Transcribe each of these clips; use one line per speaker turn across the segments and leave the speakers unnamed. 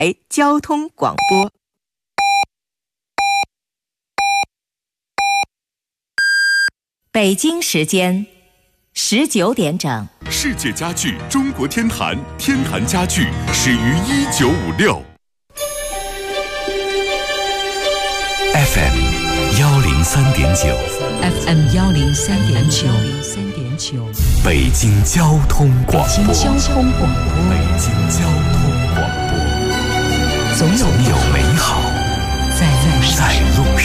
交通广播。北京时间19点整。
世界家具中国天坛，天坛家具始于1956。FM 103.9
FM 103.9
北京交通广播。
北京交通广播。
北京交通广播。总有美好在路上。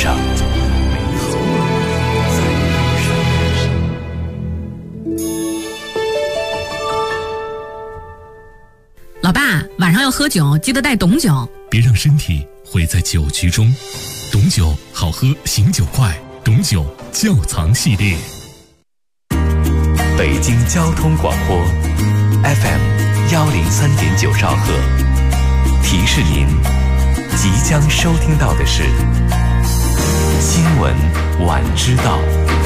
老爸，晚上要喝酒，记得带董酒，
别让身体毁在酒局中。董酒好喝，醒酒快，董酒窖藏系列。
北京交通广播 FM 103.9兆赫，提示您即将收听到的是新闻晚知道。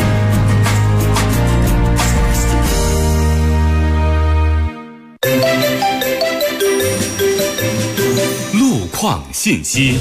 路况信息。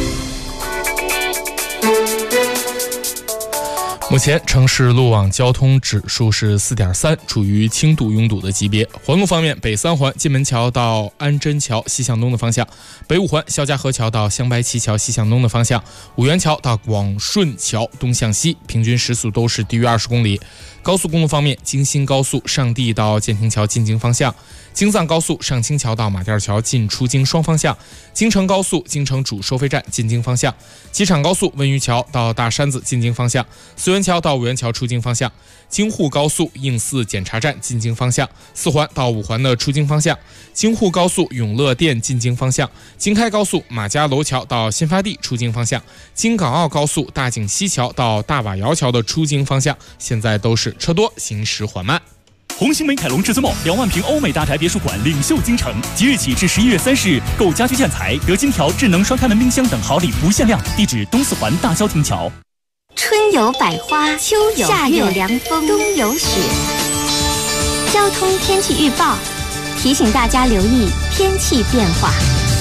目前城市路网交通指数是 4.3， 处于轻度拥堵的级别。环路方面，北三环金门桥到安贞桥西向东的方向，北五环肖家河桥到香白旗桥西向东的方向，五元桥到广顺桥东向西，平均时速都是低于20公里。高速公路方面，京新高速上地到建亭桥进京方向，京藏高速上清桥到马甸桥进出京双方向，京承高速京承主收费站进京方向，机场高速温榆桥到大山子进京方向，四元桥到五元桥出京方向，京沪高速应四检查站进京方向，四环到五环的出京方向，京沪高速永乐店进京方向，京开高速马家楼桥到新发地出京方向，京港澳高速大井西桥到大瓦窑桥的出京方向，现在都是车多，行驶缓慢。
红星美凯龙至尊梦2万平欧美大宅别墅馆领袖京城，即日起至11月30日，购家居建材得金条、智能双开门冰箱等好礼不限量。地址东四环大郊亭桥。
春有百花，秋有夏有凉风，冬有雪。交通天气预报提醒大家留意天气变化。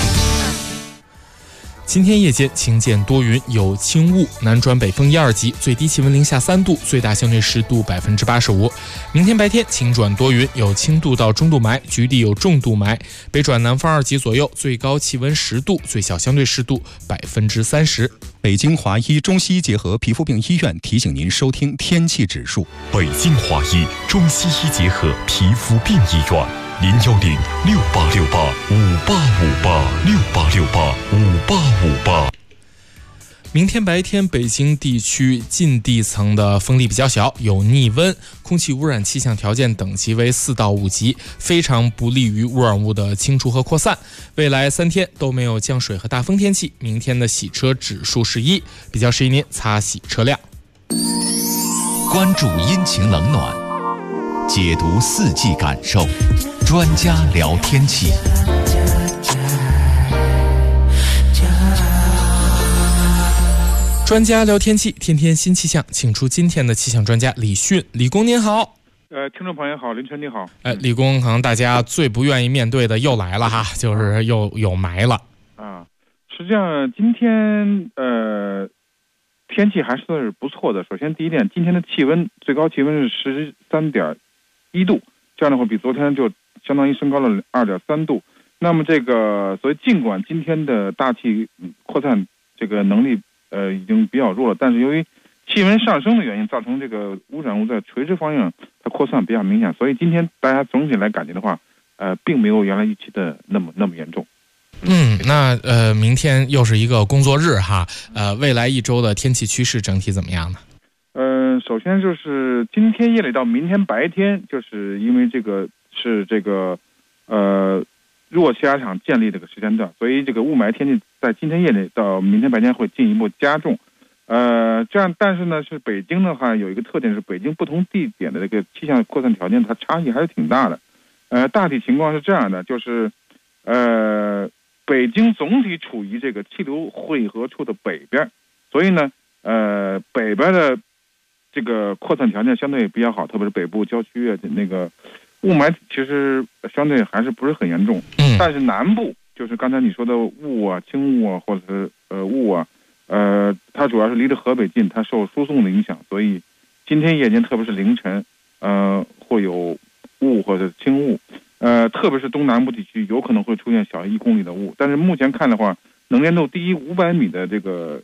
今天夜间晴间多云，有轻雾，南转北风1、2级，最低气温零下3度，最大相对湿度85%。明天白天晴转多云，有轻度到中度霾，局地有重度霾，北转南风2级左右，最高气温10度，最小相对湿度30%。
北京华医中西医结合皮肤病医院提醒您收听天气指数。
北京华医中西医结合皮肤病医院，0106868585858，68685858。
明天白天，北京地区近地层的风力比较小，有逆温，空气污染气象条件等级为4到5级，非常不利于污染物的清除和扩散。未来3天都没有降水和大风天气，明天的洗车指数是1，比较适宜您擦洗车辆。
关注阴晴冷暖，解读四季感受，专家聊天气。
专家聊天气，天天新气象，请出今天的气象专家李迅。李工您好。
听众朋友好，林晨你好。
李工，可能大家最不愿意面对的又来了哈，就是又有霾了
啊。实际上今天天气还是不错的。首先第一点，今天的气温最高气温是13.1度，这样的话比昨天就相当于升高了2.3度。那么这个所以尽管今天的大气扩散这个能力已经比较弱了，但是由于气温上升的原因，造成这个污染物在垂直方向它扩散比较明显，所以今天大家总体来感觉的话，并没有原来预期的那么严重。
那明天又是一个工作日哈，未来一周的天气趋势整体怎么样呢？
首先就是今天夜里到明天白天，就是因为这个是这个弱气压场建立这个时间段，所以这个雾霾天气在今天夜里到明天白天会进一步加重。这样，但是呢，是北京的话有一个特点是，北京不同地点的这个气象扩散条件它差异还是挺大的。大体情况是这样的，就是北京总体处于这个气流汇合处的北边，所以呢，北边的这个扩散条件相对比较好，特别是北部郊区啊，那个雾霾其实相对还是不是很严重。但是南部就是刚才你说的雾啊、轻雾啊，或者是雾啊，它主要是离着河北近，它受输送的影响，所以今天夜间特别是凌晨，会有雾或者轻雾，特别是东南部地区有可能会出现小于1公里的雾，但是目前看的话，能见度低于500米的这个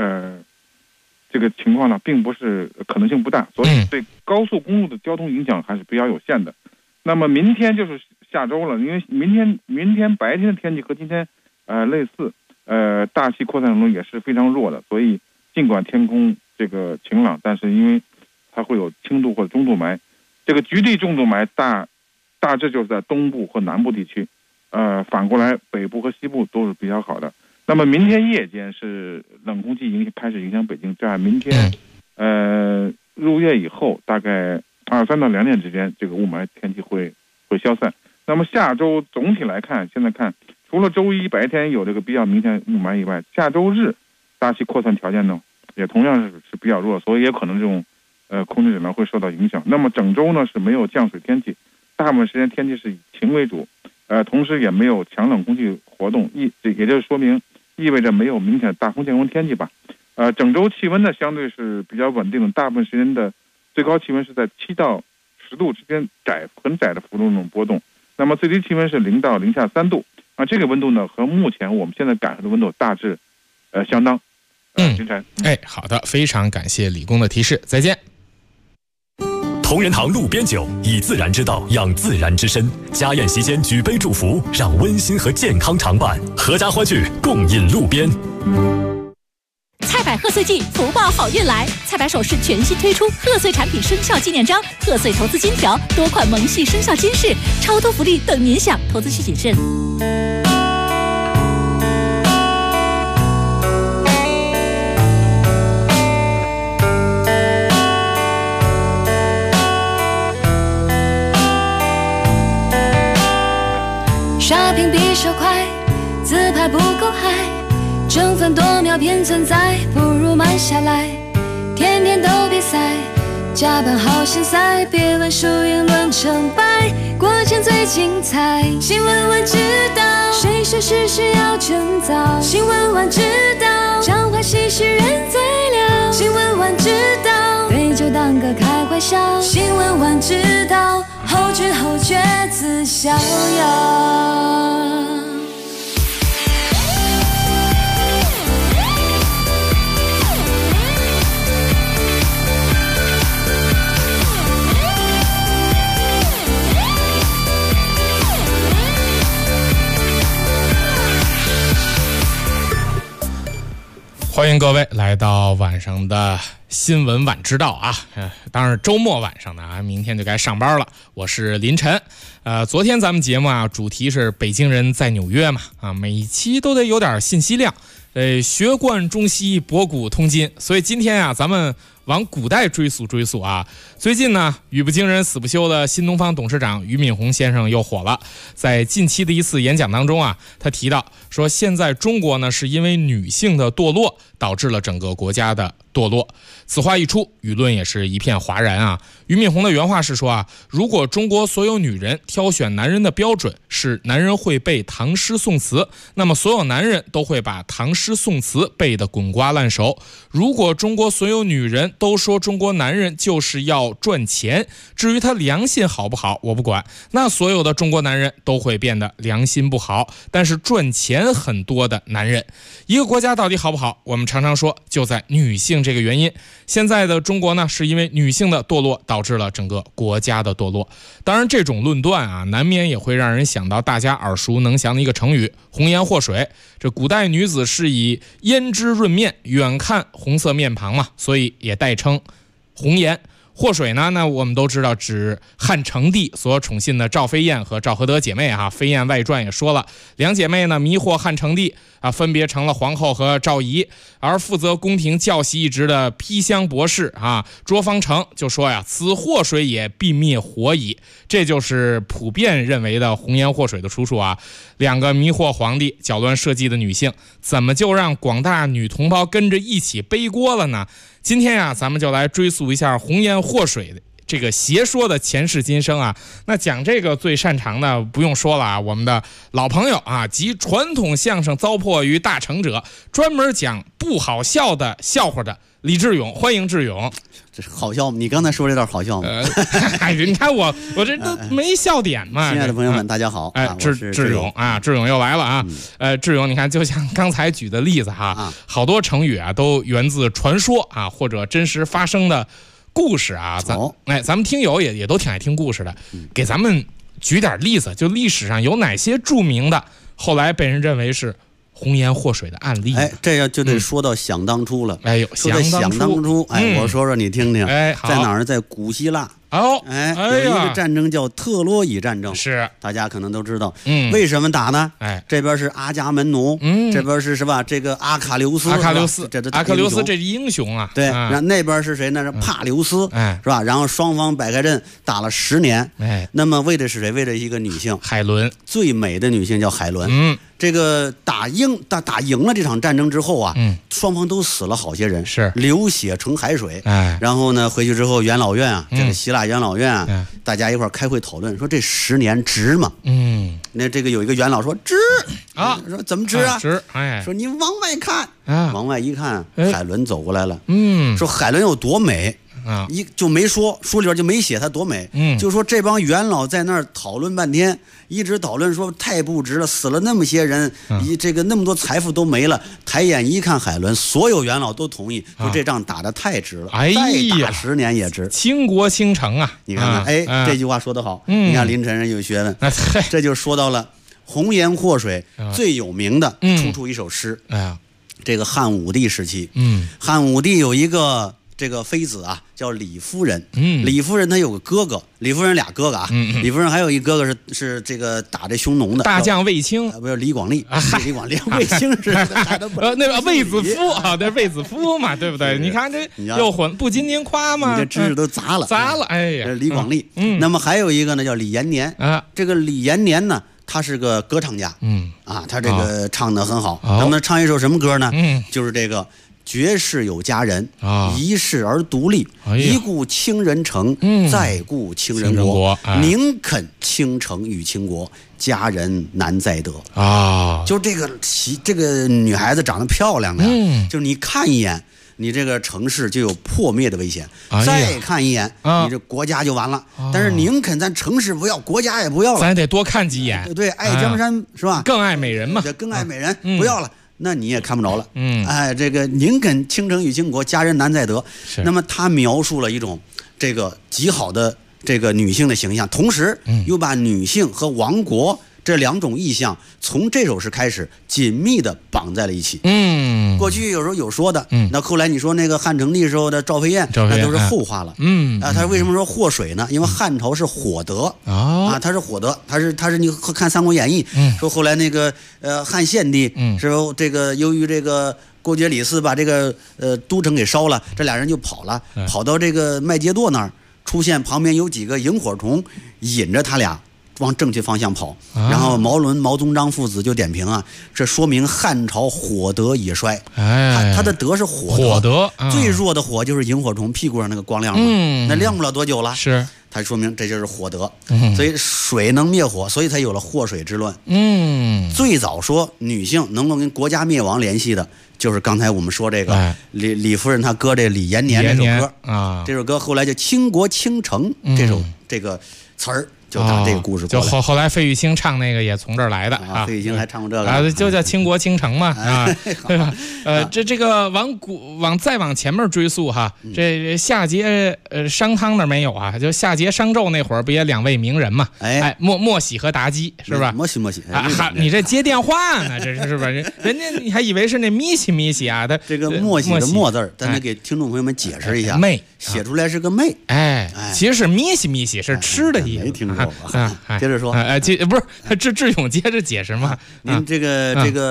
情况呢，并不是可能性不大，所以对高速公路的交通影响还是比较有限的。那么明天就是下周了，因为明天白天的天气和今天类似，大气扩散程度也是非常弱的，所以尽管天空这个晴朗，但是因为它会有轻度或者中度霾，这个局地重度霾大致就是在东部和南部地区，反过来北部和西部都是比较好的。那么明天夜间是冷空气开始影响北京，在明天入夜以后，大概23到2点之间，这个雾霾天气会消散。那么下周总体来看，现在看除了周一白天有这个比较明显雾霾以外，下周日大气扩散条件呢也同样是比较弱，所以也可能这种空气质量会受到影响。那么整周呢是没有降水天气，大部分时间天气是以晴为主，同时也没有强冷空气活动，也就是说明意味着没有明显的大风降温天气吧。整周气温呢相对是比较稳定的，大部分时间的最高气温是在7到10度之间很窄的幅度中波动。那么最低气温是0到零下3度这个温度呢和目前我们现在感受的温度大致相当。
好的，非常感谢李工的提示，再见。
同仁堂路边酒，以自然之道养自然之身。家宴席间举杯祝福，让温馨和健康常伴。阖家欢聚，共饮路边。
菜百贺岁季，福报好运来！菜百首饰全新推出贺岁产品生肖纪念章、贺岁投资金条，多款萌系生肖金饰，超多福利等您享，投资需谨慎。
刷屏比手快，自拍不够嗨，争分夺秒偏存在，不如慢下来。天天都比赛，加班好现塞，别问输赢论成败，过程最精彩。新闻晚知道，谁说事事要趁早？新闻晚知道，彰化喜事人最了。新闻晚知道，对酒当歌开怀笑。新闻晚知道，后知后觉自逍遥。
欢迎各位来到晚上的新闻晚知道啊，当然周末晚上的明天就该上班了。我是林晨，昨天咱们节目主题是北京人在纽约嘛，每一期都得有点信息量，学贯中西，博古通今，所以今天咱们往古代追溯啊。最近呢，语不惊人死不休的新东方董事长俞敏洪先生又火了，在近期的一次演讲当中他提到说，现在中国呢是因为女性的堕落导致了整个国家的堕落。此话一出，舆论也是一片哗然俞敏洪的原话是说如果中国所有女人挑选男人的标准是男人会背唐诗宋词，那么所有男人都会把唐诗宋词背得滚瓜烂熟。如果中国所有女人都说中国男人就是要赚钱，至于他良心好不好我不管，那所有的中国男人都会变得良心不好，但是赚钱很多的男人。一个国家到底好不好，我们常常说就在女性这个原因。现在的中国呢，是因为女性的堕落导致了整个国家的堕落。当然这种论断难免也会让人想到大家耳熟能详的一个成语红颜祸水。这古代女子是以胭脂润面，远看红色面庞嘛，所以也代称红颜。祸水呢，那我们都知道指汉成帝所宠信的赵飞燕和赵合德姐妹飞燕外传也说了，两姐妹呢迷惑汉成帝分别成了皇后和赵仪，而负责宫廷教习一职的披香博士卓方成就说此祸水也，必灭火矣。这就是普遍认为的红颜祸水的出处两个迷惑皇帝、搅乱社稷的女性，怎么就让广大女同胞跟着一起背锅了呢？今天咱们就来追溯一下红颜祸水这个邪说的前世今生啊。那讲这个最擅长的不用说了啊，我们的老朋友啊，集传统相声糟粕于大成者，专门讲不好笑的笑话的李志勇，欢迎志勇。
这是好笑吗？你刚才说这段好笑吗？
你看我这都没笑点嘛。
亲爱的朋友们，大家好。
志勇啊，志勇又来了啊。志勇，你看，就像刚才举的例子哈，好多成语啊都源自传说啊，或者真实发生的故事啊。咱们听友也都挺爱听故事的，给咱们举点例子，就历史上有哪些著名的后来被人认为是红颜祸水的案例。
这样就得说到想当初了。
说
到想当初，我说说你听听。在哪儿？在古希腊。有一个战争叫特洛伊战争，
是
大家可能都知道。为什么打呢？这边是阿伽门农，这边是吧？这个阿喀琉斯，
这是英雄啊。
对，那边是谁呢？是帕琉斯，是吧？然后双方摆开阵打了10年。那么为的是谁？为了一个女性，
海伦，最
美的女性叫海伦。这个打赢了这场战争之后啊，双方都死了好些人，
是
流血成海水。然后呢，回去之后元老院啊，这个希腊元老院啊，大家一块开会讨论，说这10年值吗？那这个有一个元老说值啊，说怎么值啊？
值，
说你往外看，往外一看，海伦走过来了，说海伦有多美。就没说书里边就没写她多美，就说这帮元老在那儿讨论半天，一直讨论说太不值了，死了那么些人，这个那么多财富都没了。抬眼一看海伦，所有元老都同意说这仗打得太值了，再打10年也值，
倾国倾城啊！
你看看，这句话说得好，你看林晨人有学问，这就说到了红颜祸水最有名的，出一首诗。这个汉武帝时期，汉武帝有一个这个妃子啊，叫李夫人。李夫人她有个哥哥，李夫人俩哥哥啊。李夫人还有一哥哥是这个打这匈奴的
大将卫青，
不是李广利，李广利，卫青是
那个卫子夫啊，对，卫子夫嘛，对不对？你看这又混，不仅您夸吗？
你这知识都砸了。
哎呀，
李广利。那么还有一个呢，叫李延年啊。这个李延年呢，他是个歌唱家。他这个唱得很好。那么唱一首什么歌呢？就是这个。绝世有佳人，一世而独立，一顾倾人城，再顾倾人国，宁肯倾城与倾国，佳人难再得啊！就这个女孩子长得漂亮的，就是你看一眼，你这个城市就有破灭的危险；再看一眼，你这国家就完了。但是宁肯咱城市不要，国家也不要了，
咱得多看几眼。
对，爱江山是吧？
更爱美人嘛，
更爱美人，不要了。那你也看不着了，这个宁肯倾城与倾国，佳人难再得。那么他描述了一种这个极好的这个女性的形象，同时又把女性和亡国这2种意象从这首诗开始紧密的绑在了一起。过去有时候有说的，那后来你说那个汉成帝时候的赵飞燕，那都是后话了。他为什么说祸水呢？因为汉朝是火德他是火德，他是你看《三国演义》说后来那个汉献帝是这个由于这个郭觉李斯把这个都城给烧了，这俩人就跑了，跑到这个麦秸垛那儿，出现旁边有几个萤火虫引着他俩往正确方向跑，然后毛伦、毛宗章父子就点评啊，这说明汉朝火德已衰。他的德是火德，最弱的火就是萤火虫屁股上那个光亮嘛，那亮不了多久了。是，它说明这就是火德。所以水能灭火，所以才有了祸水之乱。最早说女性能够跟国家灭亡联系的，就是刚才我们说这个李夫人她哥这李延年这首歌啊，这首歌后来就倾国倾城这个词儿。就打这个故事过来，
就后来费玉清唱那个也从这儿来的啊。
费玉清还唱过这个
就叫倾国倾城嘛啊，对吧？这个再往前面追溯哈，这夏桀商汤那没有啊，就夏桀商纣那会儿不也2位名人嘛？莫喜和妲己是吧？
莫喜
你这接电话呢？这是不是？人家你还以为是那咪喜啊？他
这个莫喜的莫字儿，咱得给听众朋友们解释一下。
媚
写出来是个媚，
其实是咪喜是吃的意思。
没听过吧？接着说，
不是志勇接着解释嘛？
您这个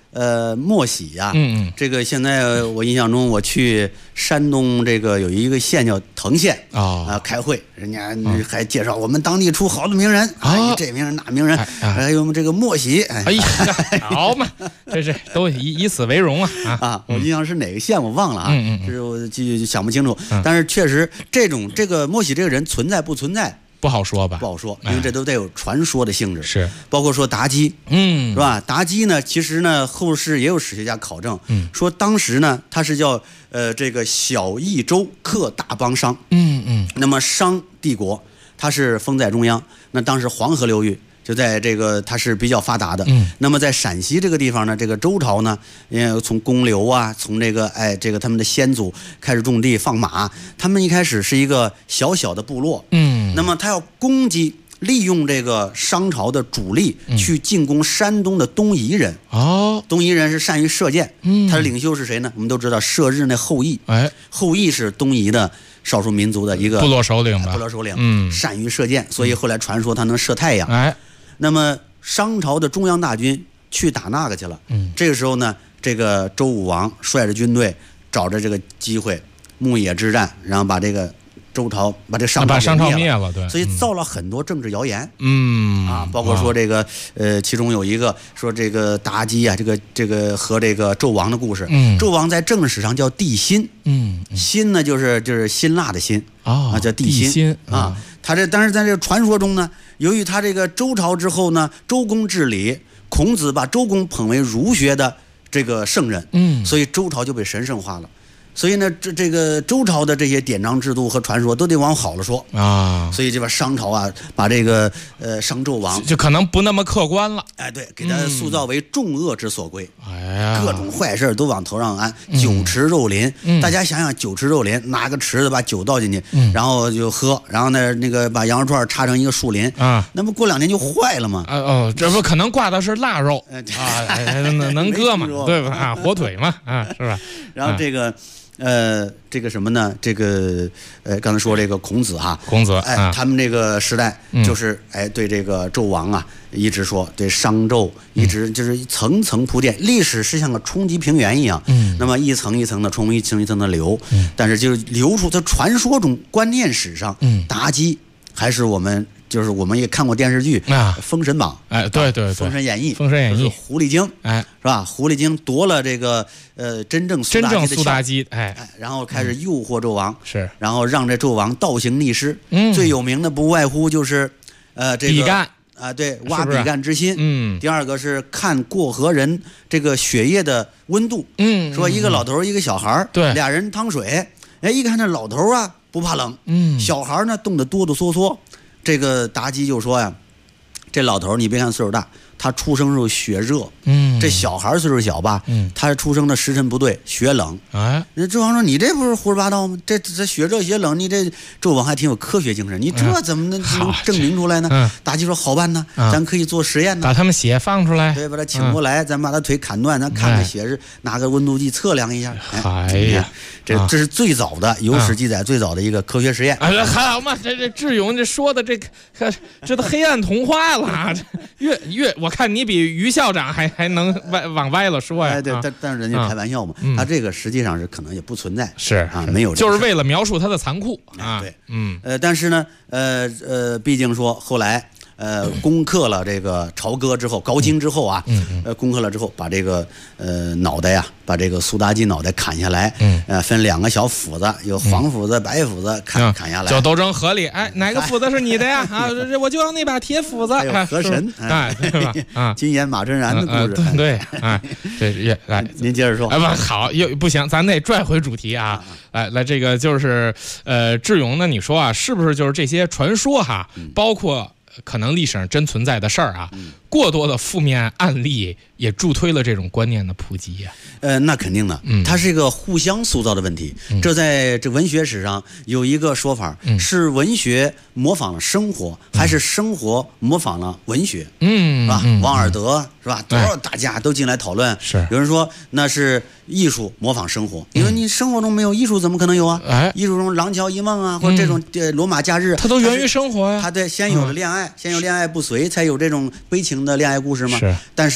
磨洗呀，这个现在我印象中，我去山东这个有一个县叫藤县开会，人家还介绍我们当地出好多名人这名人那名人，还有我们这个磨洗，
哎呀，好嘛，这是都以此为荣啊！
我印象是哪个县我忘了啊，这是我想不清楚，但是确实这个磨洗这个人存在不存在？
不好说吧，
不好说，因为这都带有传说的性质。
是，
包括说妲己，是吧？妲己呢，其实呢，后世也有史学家考证，说当时呢，他是叫这个小益州克大邦商，那么商帝国它是封在中央，那当时黄河流域就在这个它是比较发达的，那么在陕西这个地方呢，这个周朝呢，从公刘啊，从这个这个他们的先祖开始种地放马，他们一开始是一个小小的部落，那么他要攻击，利用这个商朝的主力去进攻山东的东夷人。东夷人是善于射箭，他的领袖是谁呢？我们都知道射日那后羿，后羿是东夷的少数民族的一个
部落首领吧，
善于射箭，所以后来传说他能射太阳。那么商朝的中央大军去打那个去了，这个时候呢，这个周武王率着军队找着这个机会牧野之战，然后把这个周朝把这商朝灭了，对，所以造了很多政治谣言，包括说这个其中有一个说这个妲己啊，这个和这个纣王的故事，纣王在正史上叫帝辛，辛呢就是辛辣的辛叫帝辛啊，他这但是在这个传说中呢，由于他这个周朝之后呢，周公治理，孔子把周公捧为儒学的这个圣人，所以周朝就被神圣化了。所以呢，这个周朝的这些典章制度和传说都得往好了说啊。所以这边商朝啊，把这个商纣王
就可能不那么客观了。
对，给他塑造为众恶之所归。各种坏事都往头上安。酒池肉林，大家想想，酒池肉林，拿个池子把酒倒进去，然后就喝，然后呢，那个把羊肉串插成一个树林啊，那不过2天就坏了吗？
这不可能挂的是腊肉能割嘛，对吧？火腿嘛，是吧？
然后这个什么呢？这个刚才说这个孔子哈，他们这个时代就是对这个纣王啊，一直说对商纣，一直就是层层铺垫，历史是像个冲积平原一样，那么一层一层的冲，一层一层的流，但是就是流出在传说中观念史上，妲己还是我们也看过电视剧《封神榜》，
对，
《封神演义》，狐狸精，是吧？狐狸精夺了这个真正苏
妲己，
然后开始诱惑纣王，
是，
然后让这纣王倒行逆施，最有名的不外乎就是这个
比干
对，挖比干之心，第二个是看过河人这个血液的温度，说一个老头一个小孩，
对，
俩人趟水，一看这老头啊不怕冷，小孩呢冻得哆哆嗦嗦。这个妲己就说呀，这老头你别看岁数大，他出生时候血热，这小孩岁数小吧，他出生的时辰不对，血冷。那纣王说你这不是胡说八道吗？这血热血冷，你这纣王还挺有科学精神，你这怎么能证明出来呢？妲己说好办呢，咱可以做实验呢，
把他们血放出来，
对，把他请过来，咱把他腿砍断，咱看看血是拿个温度计测量一下。
哎呀，
这是最早的有史记载最早的一个科学实验。
还好嘛，这智勇这说的这都黑暗童话了，越我看你比于校长还能往歪了说呀。
对，但是人家开玩笑嘛，他这个实际上是可能也不存在，
是
没有，
就是为了描述他的残酷啊。
对，但是呢，毕竟说后来。攻克了这个朝歌之后，高京之后啊，攻克了之后，把这个脑袋呀，把这个苏妲己脑袋砍下来，分2个小斧子，有黄斧子、白斧子，砍下来，
就都扔河里。哪个斧子是你的呀？我就要那把铁斧子。
还有河神，
对吧？
金眼马真然的故事，
对这来，
您接着说。
好，又不行，咱得拽回主题啊。来，这个就是智勇呢，你说啊，是不是就是这些传说哈，包括可能历史上真存在的事儿啊，过多的负面案例也助推了这种观念的普及呀。
那肯定的，它是一个互相塑造的问题。这在这文学史上有一个说法，是文学模仿了生活，还是生活模仿了文学？是吧？王尔德是吧？多少大家都进来讨论。
是
有人说那是艺术模仿生活，因为你生活中没有艺术，怎么可能有啊？艺术中《廊桥遗梦》啊，或者这种罗马假日，
它都源于生活呀。
它先有了恋爱，先有恋爱不遂，才有这种悲情的恋爱故事嘛。但是你别忘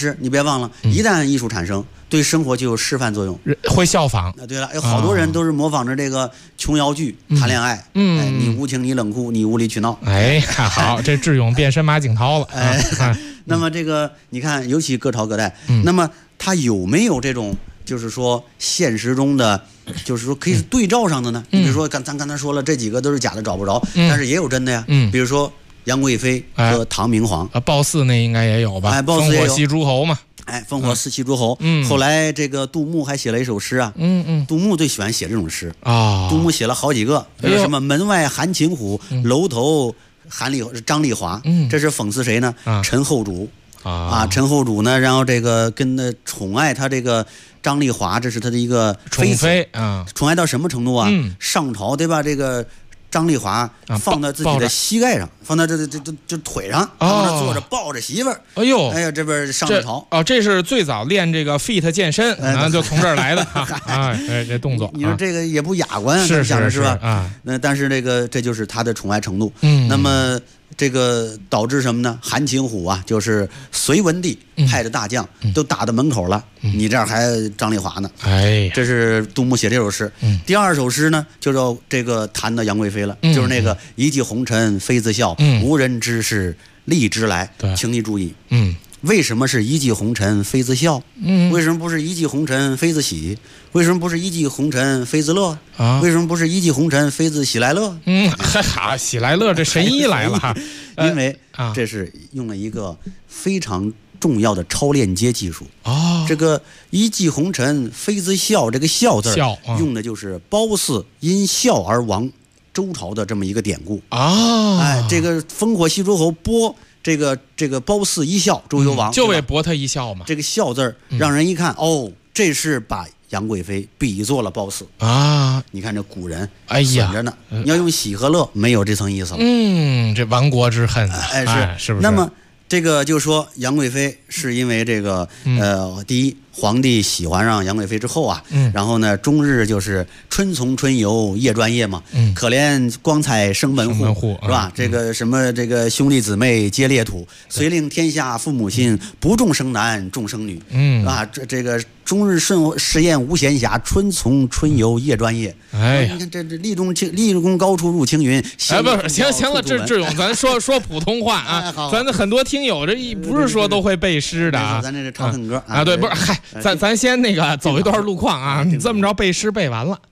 忘了，一旦艺术产生，对生活就有示范作用，
会效仿。
对了，有好多人都是模仿着这个琼瑶剧谈恋爱。你无情，你冷酷，你无理取闹。
好，这智勇变身马景涛了。
那么这个你看，尤其各朝各代，那么他有没有这种就是说现实中的，就是说可以是对照上的呢？比如说咱刚才说了，这几个都是假的，找不着，但是也有真的呀。比如说杨贵妃和唐明皇，
褒姒那应该也有吧？
褒姒也有，
烽火戏诸侯嘛。
烽火戏诸侯。后来这个杜牧还写了一首诗啊。杜牧最喜欢写这种诗啊。杜牧写了好几个，比如什么门外含秦虎，楼头张丽华。这是讽刺谁呢？陈后主陈后主呢，然后这个跟宠爱他这个张丽华，这是他的一个
宠妃啊。
宠爱到什么程度啊？上朝对吧？这个张丽华放在自己的膝盖上，放在这腿上，往那坐着抱着媳妇儿。哎呀，这边上朝
这是最早练这个 fit 健身，就从这儿来的这动作。
你说这个也不雅观，
是
吧？但是这就是他的宠爱程度。那么这个导致什么呢？韩擒虎啊，就是隋文帝派的大将都打到门口了，你这儿还张丽华呢。这是杜牧写这首诗。第二首诗呢，就是这个谈到杨贵妃了，就是那个一骑红尘妃自笑，无人知是荔枝来。请你注意，为什么是一骑红尘妃自笑？为什么不是一骑红尘妃自喜？为什么不是一骑红尘妃自乐？为什么不是一骑红尘妃自喜来乐？
好，喜来乐这神医来了哈。
因为这是用了一个非常重要的超链接技术。这个一骑红尘妃自笑，这个笑字用的就是褒姒因笑而亡周朝的这么一个典故。这个烽火戏诸侯播这个褒姒一笑周幽王，
就为博他一笑嘛。
这个笑字让人一看，这是把杨贵妃比作了褒姒你看这古人损着呢。你要用喜和乐，没有这层意思了。
这亡国之恨是不是？
那么这个就说杨贵妃是因为这个第一，皇帝喜欢上杨贵妃之后啊，然后呢，终日就是春从春游，夜转夜嘛。可怜光彩生门户，是吧？这个什么这个兄弟姊妹皆列土，遂令天下父母心，不重生男重生女。是吧？这个终日试验无闲暇，春从春游，夜转夜。你看这立功高处入青云。
不是，行了，志勇，咱说普通话啊。咱很多听友这不是说都会背诗的啊。
咱这是唱歌
对，不是，咱先那个走一段路况啊。你这么着背诗背完了。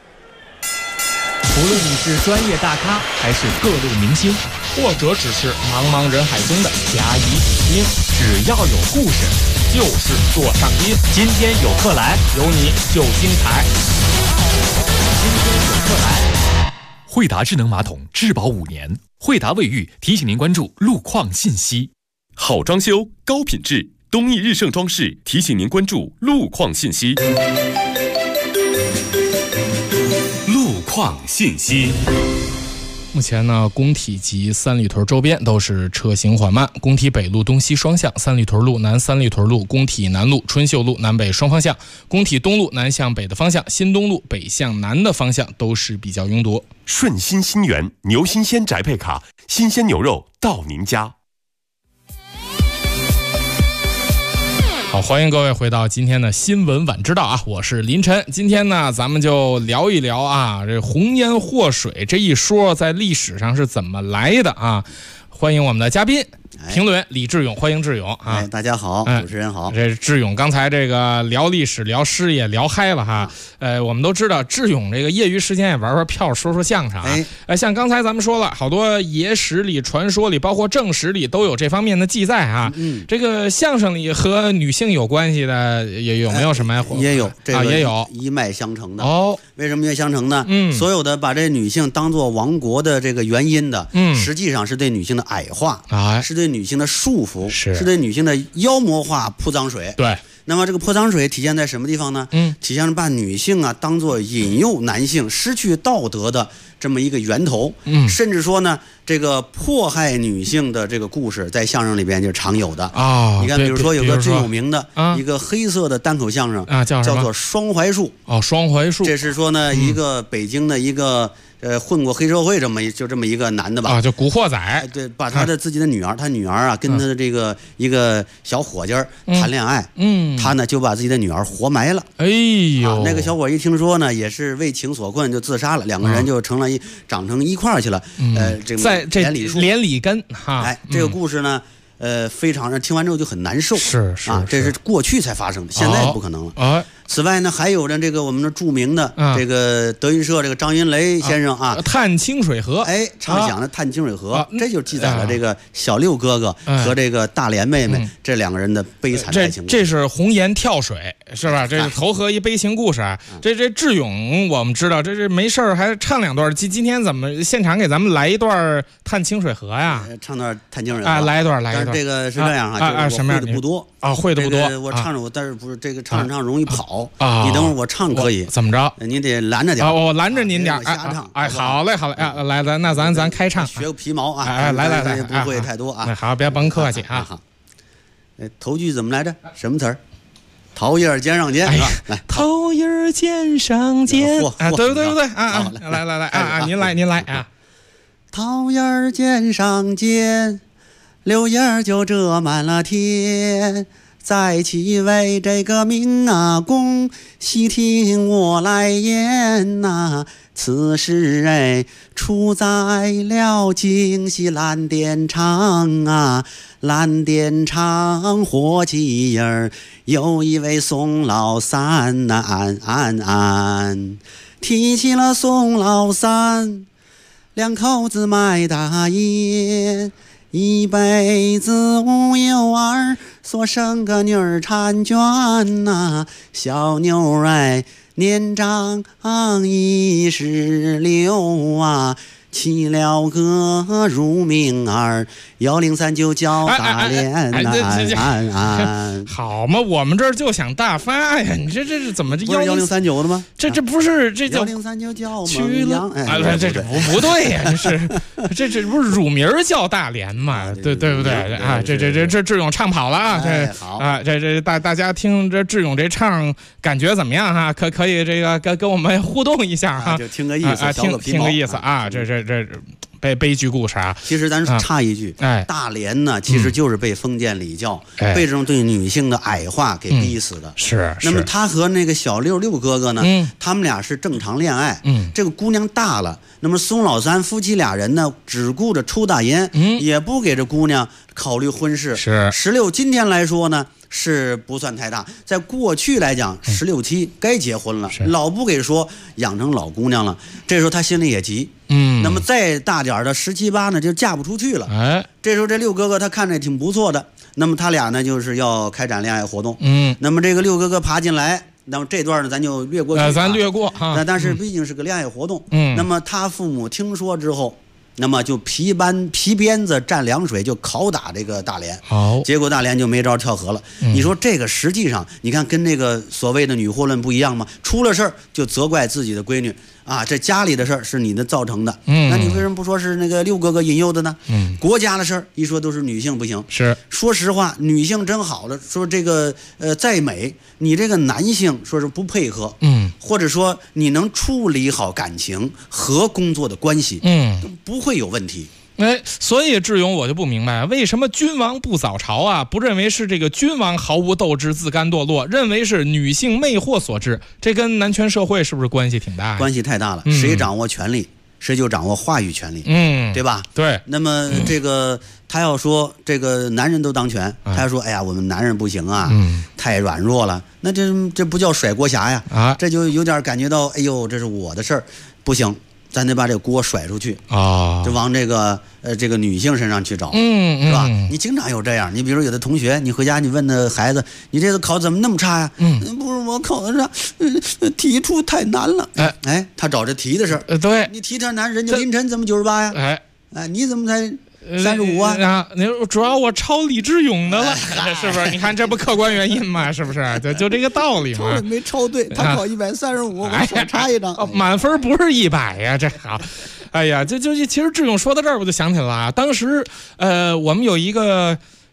无论你是专业大咖，还是各路明星，
或者只是茫茫人海中的甲乙丙丁，
只要有故事，
就是座上宾。
今天有客来，
有你就精彩。
今天有客来。惠达智能马桶质保5年，惠达卫浴提醒您关注路况信息。
好装修，高品质，东益日盛装饰提醒您关注路况信息。路况信息。
目前呢，工体及三里屯周边都是车行缓慢。工体北路东西双向，三里屯路南三里屯路、工体南路、春秀路南北双方向，工体东路南向北的方向，新东路北向南的方向都是比较拥堵。
顺心新源牛新鲜宅配卡，新鲜牛肉到您家。
好，欢迎各位回到今天的新闻晚知道啊，我是林晨。今天呢，咱们就聊一聊啊，这红颜祸水这一说在历史上是怎么来的啊？欢迎我们的嘉宾。评论员李志勇，欢迎志勇啊！
大家好，主持人好。
这志勇刚才这个聊历史、聊诗也聊嗨了哈。我们都知道志勇这个业余时间也玩玩票、说相声啊。像刚才咱们说了好多野史里、传说里，包括正史里都有这方面的记载啊。这个相声里和女性有关系的也有没有什么？
也有
也有
一脉相承的哦。为什么要相承呢？所有的把这女性当作亡国的这个原因的，实际上是对女性的矮化是对女性的束缚，是对女性的妖魔化、泼脏水。
对，
那么这个泼脏水体现在什么地方呢？体现把女性啊当作引诱男性失去道德的这么一个源头。甚至说呢，这个迫害女性的这个故事在相声里边就常有的啊。你看，比如说有个最有名的一个黑色的单口相声叫做双槐树。
双槐树，
这是说呢，一个北京的一个混过黑社会这么一个男的吧，
啊，就古惑仔，
对，把他的自己的女儿，他女儿啊跟他的这个一个小伙计谈恋爱，他呢就把自己的女儿活埋了。
哎呦，
那个小伙一听说呢，也是为情所困就自杀了，两个人就长成一块儿去了。这个
在这连理根哈，
哎，这个故事呢。非常让听完之后就很难受，
是
啊，这是过去才发生的，现在不可能了。此外呢，还有着这个我们的著名的这个德云社这个张云雷先生啊，
探清水河，
哎，唱响的探清水河，这就记载了这个小六哥哥和这个大莲妹妹这两个人的悲惨爱情。
这是红颜跳水是吧？这是投河一悲情故事啊。这智勇我们知道，这是没事儿还唱两段。今天怎么现场给咱们来一段探清水河呀？
唱段探清水河
啊，来一段。
这个是这样啊，
什么样
会的不多
啊，会的不多。
我唱着但是不是这个唱容易跑啊？你等会儿我唱可以，
怎么着？
你得拦着点
啊，我拦着您点
瞎唱。
哎，好嘞啊，来那咱开唱，
学个皮毛啊！
哎，来，
也不会太多啊。
好，别甭客气啊。
好，头句怎么来着？什么词儿？桃叶肩上肩，来，
桃叶肩上肩啊，对啊，来啊，您来啊。
桃叶肩上肩，柳叶就遮满了天。在其为这个明啊公，细听我来言呐。此事出在了京西蓝靛厂啊，蓝靛厂伙计儿有一位宋老三呐，提起了宋老三，两口子卖大烟。一辈子无有儿，所生个女儿婵娟呐，小妞儿年长26啊，起了个乳名儿，103就叫大莲呐。
好嘛，我们这儿就想大发呀，你这是怎么这
1039的吗？
这不是这叫
103叫
去了？哎，这不对呀，这不是乳名叫大莲嘛？对不对啊？这智勇唱跑了啊！这大家听这智勇这唱感觉怎么样哈？可以这个跟我们互动一下哈，
就听个意思啊，
听个意思啊，这悲剧故事啊。
其实咱插一句，大莲呢，其实就是被封建礼教、被这种对女性的矮化给逼死的。
是。
那么他和那个小六哥哥呢，他们俩是正常恋爱。这个姑娘大了，那么宋老三夫妻俩人呢，只顾着抽大烟，也不给这姑娘考虑婚事。
是。
16今天来说呢，是不算太大，在过去来讲，16、17该结婚了，老不给说养成老姑娘了，这时候他心里也急。那么再大点的17、18呢，就嫁不出去了。这时候这六哥哥他看着也挺不错的，那么他俩呢就是要开展恋爱活动。那么这个六哥哥爬进来，那么这段呢咱就略过去。
咱略过啊。
但是毕竟是个恋爱活动。那么他父母听说之后，那么就皮鞭子蘸凉水就拷打这个大莲，结果大莲就没招跳河了。你说这个实际上，你看跟那个所谓的女祸论不一样吗？出了事儿就责怪自己的闺女啊，这家里的事儿是你的造成的。那你为什么不说是那个六哥哥引诱的呢？国家的事儿一说都是女性不行。
是，
说实话，女性真好了，说这个再美，你这个男性说是不配合，或者说你能处理好感情和工作的关系，不会有问题。
所以智勇我就不明白，为什么君王不早朝啊？不认为是这个君王毫无斗志、自甘堕落，认为是女性魅惑所致，这跟男权社会是不是关系挺大呀？
关系太大了，谁掌握权力，谁就掌握话语权利，对吧？
对。
那么这个他要说这个男人都当权，他要说哎呀我们男人不行啊，太软弱了，那这不叫甩锅侠呀？这就有点感觉到哎呦这是我的事儿，不行。咱得把这个锅甩出去啊，就往这个女性身上去找，是吧？你经常有这样，你比如有的同学，你回家你问那孩子，你这次考怎么那么差呀？不是我考的是题出太难了。哎，他找这题的事儿。
对，
你题太难，人家凌晨怎么98呀？哎，你怎么才35啊？
你主要我抄李志勇的了，是不是？你看这不客观原因吗？是不是？就这个道理嘛。
没抄对，他考135，我少差一张。
满分不是100呀，这好。哎呀，其实志勇说到这儿，我就想起来了啊，当时我们有一个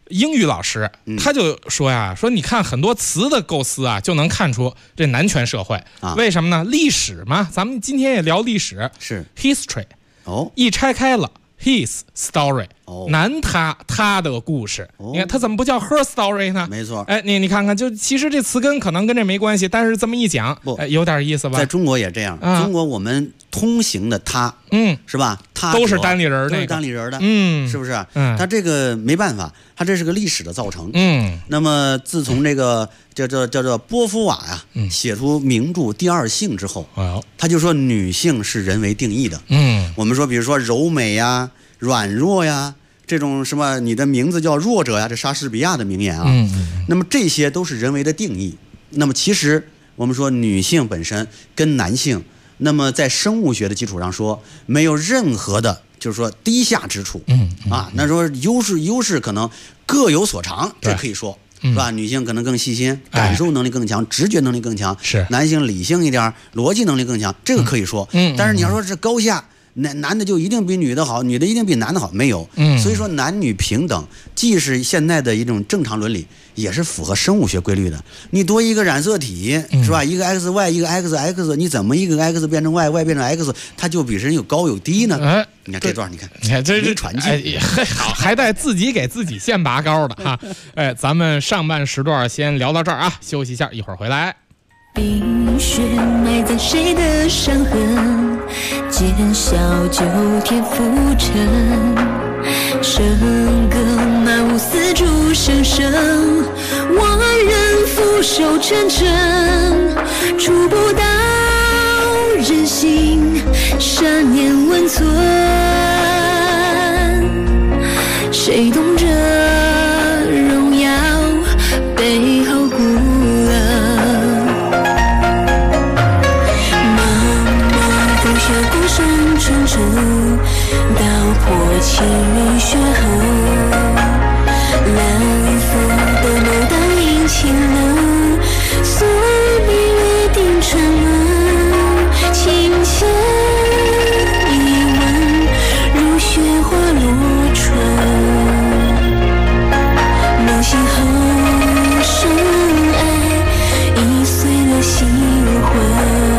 英语老师，他就说呀，说你看很多词的构思啊，就能看出这男权社会为什么呢？历史嘛，咱们今天也聊历史，
是
history，一拆开了 his story，男他的故事，你看他怎么不叫 her story 呢？
没错，
你看看，就其实这词根可能跟这没关系，但是这么一讲，有点意思吧？
在中国也这样，中国我们通行的他，是吧？他
都是单立人，
都是单立人的，是不是？他这个没办法，他这是个历史的造成。那么自从这个叫做波伏瓦呀，写出名著《第二性》之后，他就说女性是人为定义的。我们说，比如说柔美呀、软弱呀，这种什么你的名字叫弱者呀，这莎士比亚的名言啊。那么这些都是人为的定义。那么其实我们说女性本身跟男性。那么在生物学的基础上说，没有任何的，就是说低下之处。那说优势可能各有所长，这可以说，是吧？女性可能更细心，感受能力更强，直觉能力更强；男性理性一点，逻辑能力更强，这个可以说。但是你要说是高下，男的就一定比女的好，女的一定比男的好，没有。所以说男女平等，既是现在的一种正常伦理，也是符合生物学规律的。你多一个染色体，是吧？一个 XY， 一个 XX， 你怎么一个 X 变成 Y，Y 变成 X， 它就比人有高有低呢？你看这段，你看
这是
传奇，
好，还带自己给自己先拔高的哈。咱们上半时段先聊到这儿啊，休息一下，一会儿回来。
冰雪埋在谁的伤痕，见笑就贴浮尘，笙歌满屋四处声声，万人俯首沉沉，触不到人心善念温存，谁懂这荣耀背后孤冷，孤声传出，道破青绿血痕，蓝风的眸倒映清冷，岁月定沉沦，情牵一吻，如雪花落春，梦醒后深爱已碎了心魂。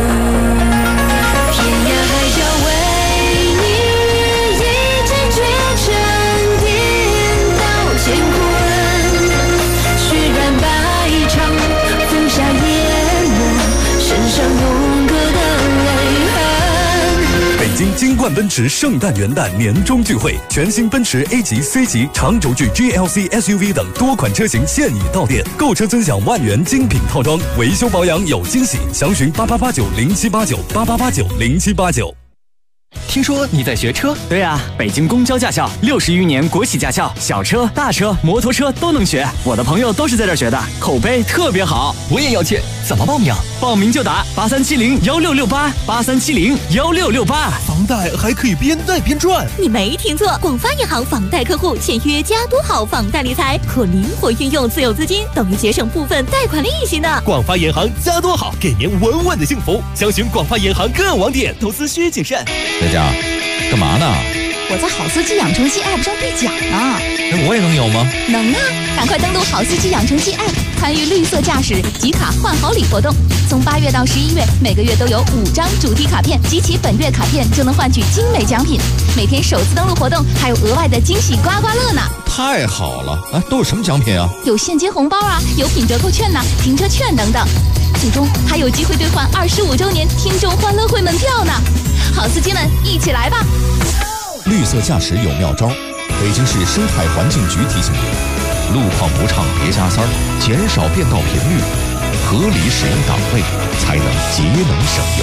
北京金冠奔驰圣诞元旦年终聚会，全新奔驰 A 级、C 级、长轴距 GLC SUV 等多款车型现已到店，购车尊享万元精品套装，维修保养有惊喜，详询8889078988890789。
听说你在学车？对啊，北京公交驾校60余年国企驾校，小车、大车、摩托车都能学。我的朋友都是在这儿学的，口碑特别好。我也要去，怎么报名？报名就打83701668，83701668。
房贷还可以边贷边赚。
你没听错，广发银行房贷客户签约加多好房贷理财，可灵活运用自有资金，等于节省部分贷款利息呢。
广发银行加多好，给您稳稳的幸福。详询广发银行各网点，投资需谨慎。
佳佳，干嘛呢？
我在好司机养成记 App 上兑奖呢。
那我也能有吗？
能啊！赶快登录好司机养成记 App， 参与绿色驾驶集卡换好礼活动。从8月到11月，每个月都有5张主题卡片，集齐本月卡片就能换取精美奖品。每天首次登录活动还有额外的惊喜刮刮乐呢！
太好了！啊，都有什么奖品啊？
有现金红包啊，有品折扣券呐、停车券等等。最终还有机会兑换25周年听众欢乐会门票呢！好司机们，一起来吧！
绿色驾驶有妙招，北京市生态环境局提醒您：路况不畅别加塞儿，减少变道频率，合理使用档位，才能节能省油。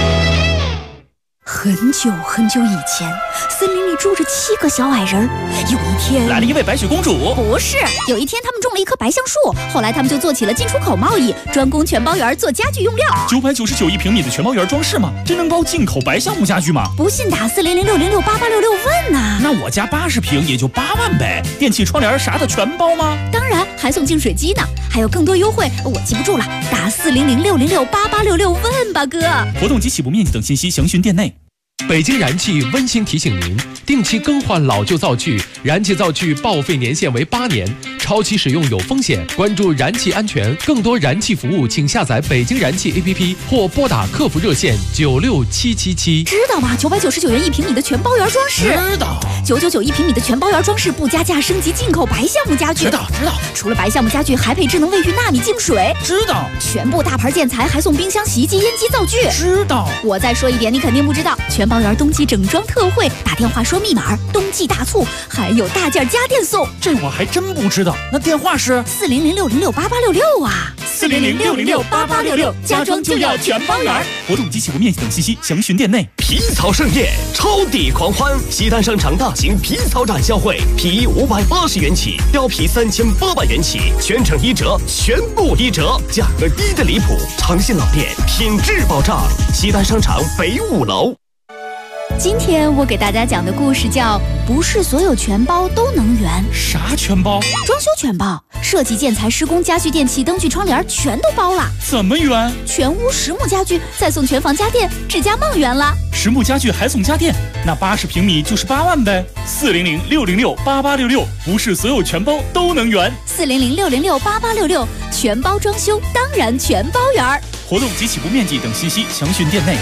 很久很久以前，森林里住着7个小矮人。有一天，
来了一位白雪公主。
不是，有一天他们种了一棵白橡树，后来他们就做起了进出口贸易，专供全包园做家具用料。
999一平米的全包园装饰吗？真能包进口白橡木家具吗？
不信打40066688866问呐。
那我家80平也就8万呗，电器窗帘啥的全包吗？
当然，还送净水机呢，还有更多优惠，我记不住了，打40066688866问吧，哥。
活动及起步面积等信息详询店内。
北京燃气温馨提醒您，定期更换老旧灶具，燃气灶具报废年限为8年，超期使用有风险。关注燃气安全，更多燃气服务，请下载北京燃气 APP 或拨打客服热线96777。
知道吗？999元1平米的全包圆装饰。
知道。
9991平米的全包圆装饰，不加价升级进口白橡木家具。
知道。
除了白橡木家具，还配智能卫浴纳米净水。
知道。
全部大牌建材还送冰箱、洗衣机、烟机、灶具。
知道。
我再说一遍，你肯定不知道，全包圆冬季整装特惠，打电话说密码，冬季大促，还有大件家电送。
这我还真不知道，那电话是
400-606-8866啊
，400-606-8866，家装就要全包圆。
活动及起步面积等信息详询店内。
皮草盛宴，超抵狂欢！西单商场大型皮草展销会，皮衣580元起，貂皮3800元起，全程1折，全部1折，价格低的离谱，诚信老店，品质保障。西单商场北5楼。
今天我给大家讲的故事叫《不是所有全包都能圆》。
啥全包？
装修全包，设计、建材、施工、家具、电器、灯具、窗帘全都包了。
怎么圆？
全屋实木家具，再送全房家电，指甲梦圆了。
实木家具还送家电，那80平米就是8万呗。400-606-8866，不是所有全包都能圆。
400-606-8866，全包装修当然全包圆。
活动及起步面积等信息详询店内。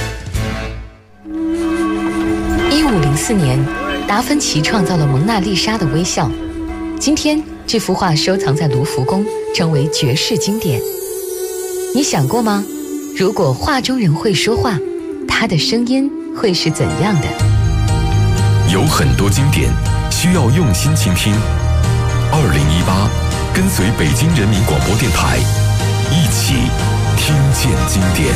1504年，达芬奇创造了蒙娜丽莎的微笑。今天，这幅画收藏在卢浮宫，成为绝世经典。你想过吗？如果画中人会说话，他的声音会是怎样的？
有很多经典需要用心倾听。2018，跟随北京人民广播电台，一起听见经典。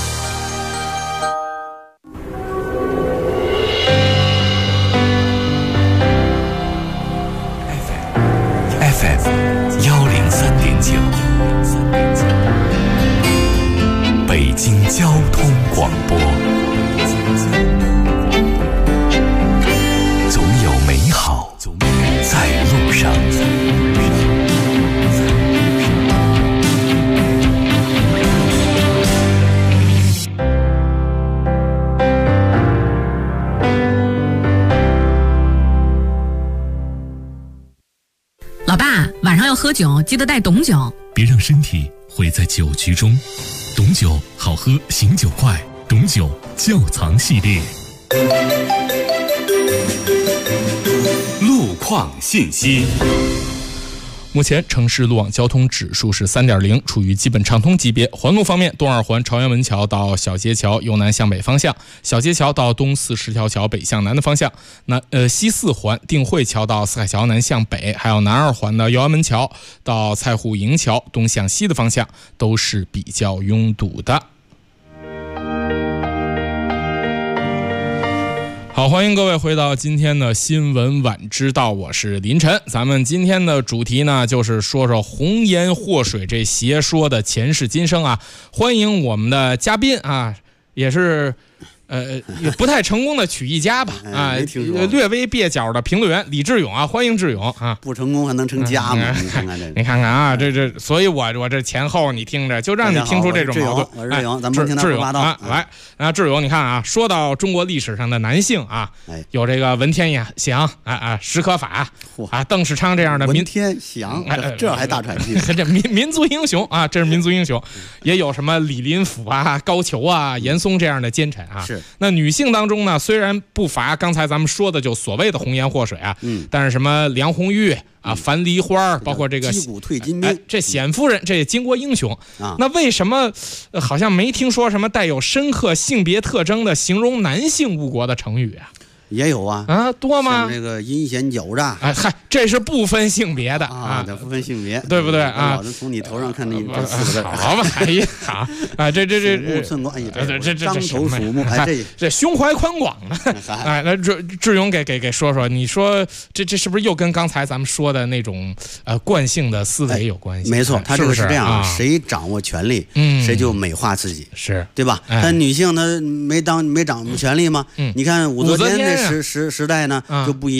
FM103.9，北京交通广播，总有美好在路上。
老爸，晚上要喝酒，记得带董酒。
别让身体毁在酒局中。董酒好喝，醒酒快。董酒窖藏系列。
路况信息。
目前城市路网交通指数是3.0，处于基本畅通级别。环路方面，东二环朝阳门桥到小街桥由南向北方向，小街桥到东四十条桥北向南的方向。西四环定慧桥到四海桥南向北，还有南二环的姚安门桥到蔡户营桥东向西的方向都是比较拥堵的。好，欢迎各位回到今天的新闻晚知道，我是林晨。咱们今天的主题呢，就是说说红颜祸水这邪说的前世今生啊。欢迎我们的嘉宾啊，也是也不太成功的曲艺家吧啊，略微蹩脚的评论员李志勇啊，欢迎志勇啊！
不成功还能成家吗？你看看这，
你看看啊，这，所以我这前后你听着，就让你听出这种矛盾。
我是志勇，咱们听他说八道
啊。来，志勇，你看啊，说到中国历史上的男性啊，有这个文天祥史可法啊，邓世昌这样的
文天祥，这还大传奇，
这民族英雄啊，这是民族英雄。也有什么李林甫啊、高俅啊、严嵩这样的奸臣啊。
是。
那女性当中呢，虽然不乏刚才咱们说的就所谓的红颜祸水啊，但是什么梁红玉啊、樊梨花，包括这个
击鼓退金兵，
这显夫人，这也巾帼英雄啊。那为什么好像没听说什么带有深刻性别特征的形容男性误国的成语啊？
也有啊，
多吗？
像这个阴险狡诈，
嗨，这是不分性别的啊，
不分性别，
对不对啊？
老子从你头上看你这4个字，
好吧，哎呀，好啊，这
寸光，哎呀，
这
张头鼠目，哎，
这胸怀宽广的，哎，那志勇给说说，你说这是不是又跟刚才咱们说的那种惯性的思维有关系？
没错，他这个是这样，谁掌握权力，谁就美化自己，
是
对吧？但女性她没掌握权力吗？你看武则天这时代呢就不一样，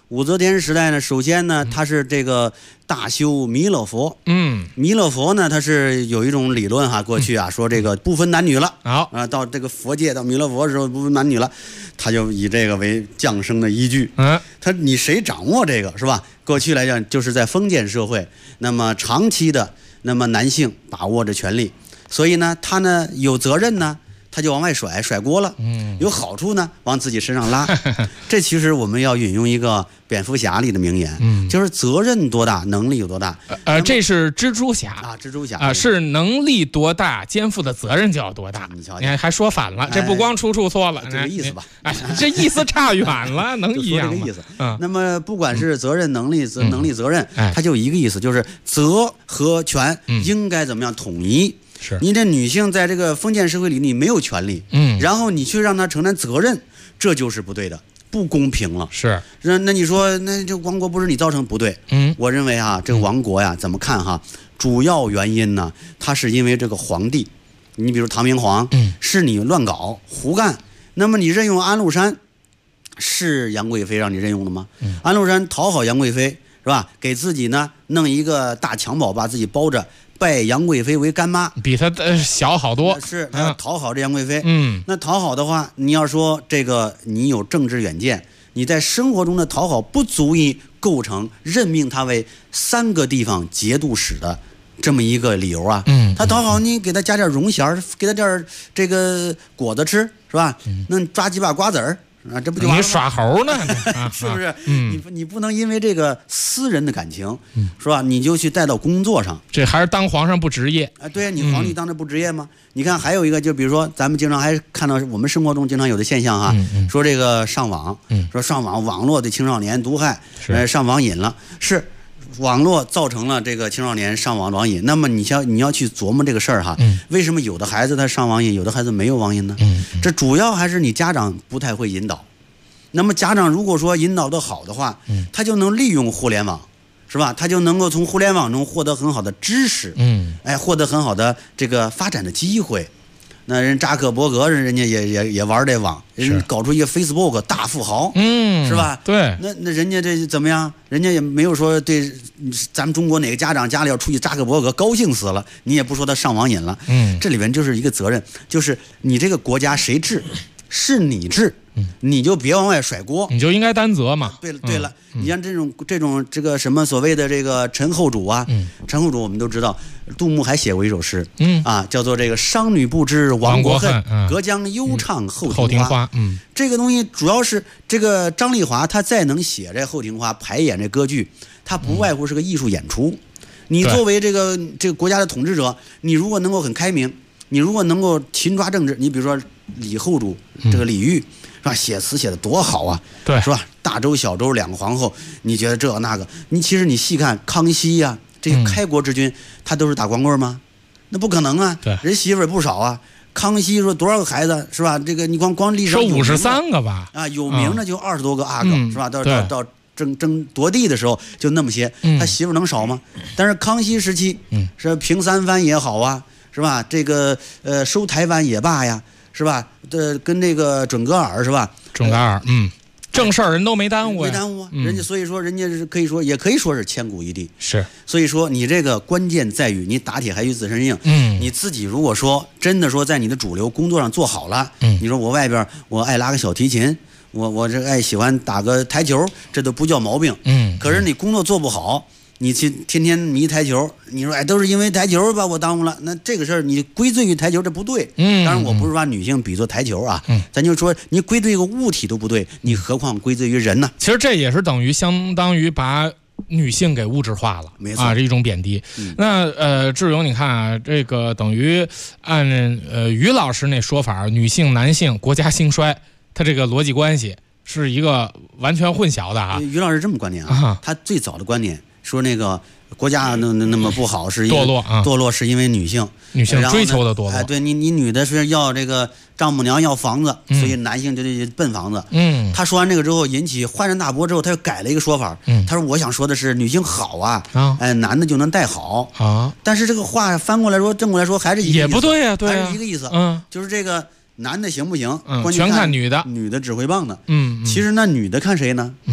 武则天时代呢，首先呢，他是这个大修弥勒佛。弥勒佛呢，他是有一种理论哈，过去啊说这个不分男女了。
好
啊，到这个佛界到弥勒佛的时候不分男女了，他就以这个为降生的依据。你谁掌握这个是吧？过去来讲，就是在封建社会，那么长期的，那么男性把握着权力，所以呢，他呢有责任呢。他就往外甩锅了，有好处呢，往自己身上拉。这其实我们要引用一个蝙蝠侠里的名言，就是责任多大，能力有多大。
这是蜘蛛侠
啊，蜘蛛侠
是能力多大，肩负的责任就要多大。
你瞧，
你还说反了，这不光出错了，
这个意思吧？
这意思差远了，能一样吗？
这个意思。那么不管是责任、能力、责任，它就一个意思，就是责和权应该怎么样统一。
是
你这女性在这个封建社会里，你没有权利，然后你去让她承担责任，这就是不对的，不公平了。
是，
那你说，那这亡国不是你造成不对？我认为啊，这个亡国呀，怎么看哈？主要原因呢，它是因为这个皇帝，你比如唐明皇，是你乱搞胡干，那么你任用安禄山，是杨贵妃让你任用的吗？安禄山讨好杨贵妃是吧？给自己呢弄一个大襁褓，把自己包着。拜杨贵妃为干妈，
比他小好多。
是他讨好这杨贵妃。那讨好的话，你要说这个你有政治远见，你在生活中的讨好不足以构成任命他为3个地方节度使的这么一个理由啊。他讨好你，给他加点绒馅，给他点这个果子吃，是吧？那抓几把瓜子儿。啊，这不就完了吗？
你耍猴呢？
是不是？你不能因为这个私人的感情，是吧？你就去带到工作上，
这还是当皇上不职业
啊？对呀，你皇帝当着不职业吗？你看还有一个，就比如说咱们经常还看到我们生活中经常有的现象哈，说这个上网，说上网络对青少年毒害，上网瘾了，是。网络造成了这个青少年上网瘾，那么你要去琢磨这个事儿哈，为什么有的孩子他上网瘾，有的孩子没有网瘾呢？这主要还是你家长不太会引导。那么家长如果说引导的好的话，他就能利用互联网，是吧？他就能够从互联网中获得很好的知识，获得很好的这个发展的机会。那人扎克伯格人家也玩这网，人搞出一个 Facebook 大富豪，是吧？
对。
那人家这怎么样？人家也没有说对咱们中国哪个家长家里要出去扎克伯格高兴死了，你也不说他上网瘾了。这里边就是一个责任，就是你这个国家谁治，是你治，你就别往外甩锅，
你就应该担责嘛。
对了，你像这种这个什么所谓的这个陈后主啊，陈后主我们都知道，杜牧还写过一首诗，叫做这个商女不知亡国恨，隔江犹唱后庭花。这个东西主要是这个张丽华他再能写这后庭花排演这歌剧，他不外乎是个艺术演出。你作为这个国家的统治者，你如果能够很开明，你如果能够勤抓政治，你比如说李后主这个李煜。是吧？写词写的多好啊，
对，
是吧？大周小周2个皇后，你觉得这那个？其实你细看康熙呀，这些开国之君，他都是打光棍吗？那不可能啊！
对，
人媳妇也不少啊。康熙说多少个孩子是吧？这个你光历史上
说53个吧？
啊，有名的就20多个阿哥，是吧？到争夺地的时候就那么些，他媳妇能少吗？但是康熙时期，是平三藩也好啊，是吧？这个收台湾也罢呀。是吧？跟那个准噶尔是吧？
准噶尔，正事儿人都没耽误，
没耽误啊。人家所以说，人家是可以说，也可以说是千古一帝。
是，
所以说你这个关键在于你打铁还需自身硬。你自己如果说真的说在你的主流工作上做好了，你说我外边我爱拉个小提琴，我这爱喜欢打个台球，这都不叫毛病。可是你工作做不好。你去天天迷台球，你说都是因为台球把我耽误了，那这个事儿你归罪于台球，这不对。当然我不是把女性比作台球啊，咱就说你归罪一个物体都不对，你何况归罪于人呢？
其实这也是相当于把女性给物质化了，
没错
啊，这一种贬低。那志勇，你看啊，这个等于按于老师那说法，女性、男性、国家兴衰，它这个逻辑关系是一个完全混淆的啊。
于老师这么观点啊，他最早的观点。说那个国家那么不好，是堕落是因为女性
追求的堕落。
对你女的是要这个丈母娘要房子，所以男性就得奔房子。他说完这个之后引起轩然大波之后，他又改了一个说法。他说我想说的是女性好啊，男的就能带好
啊。
但是这个话翻过来说，正过来说还是一个意思，
也不对呀，对
还是一个意思。就是这个男的行不行，
全看女的，
女的指挥棒的。其实那女的看谁呢？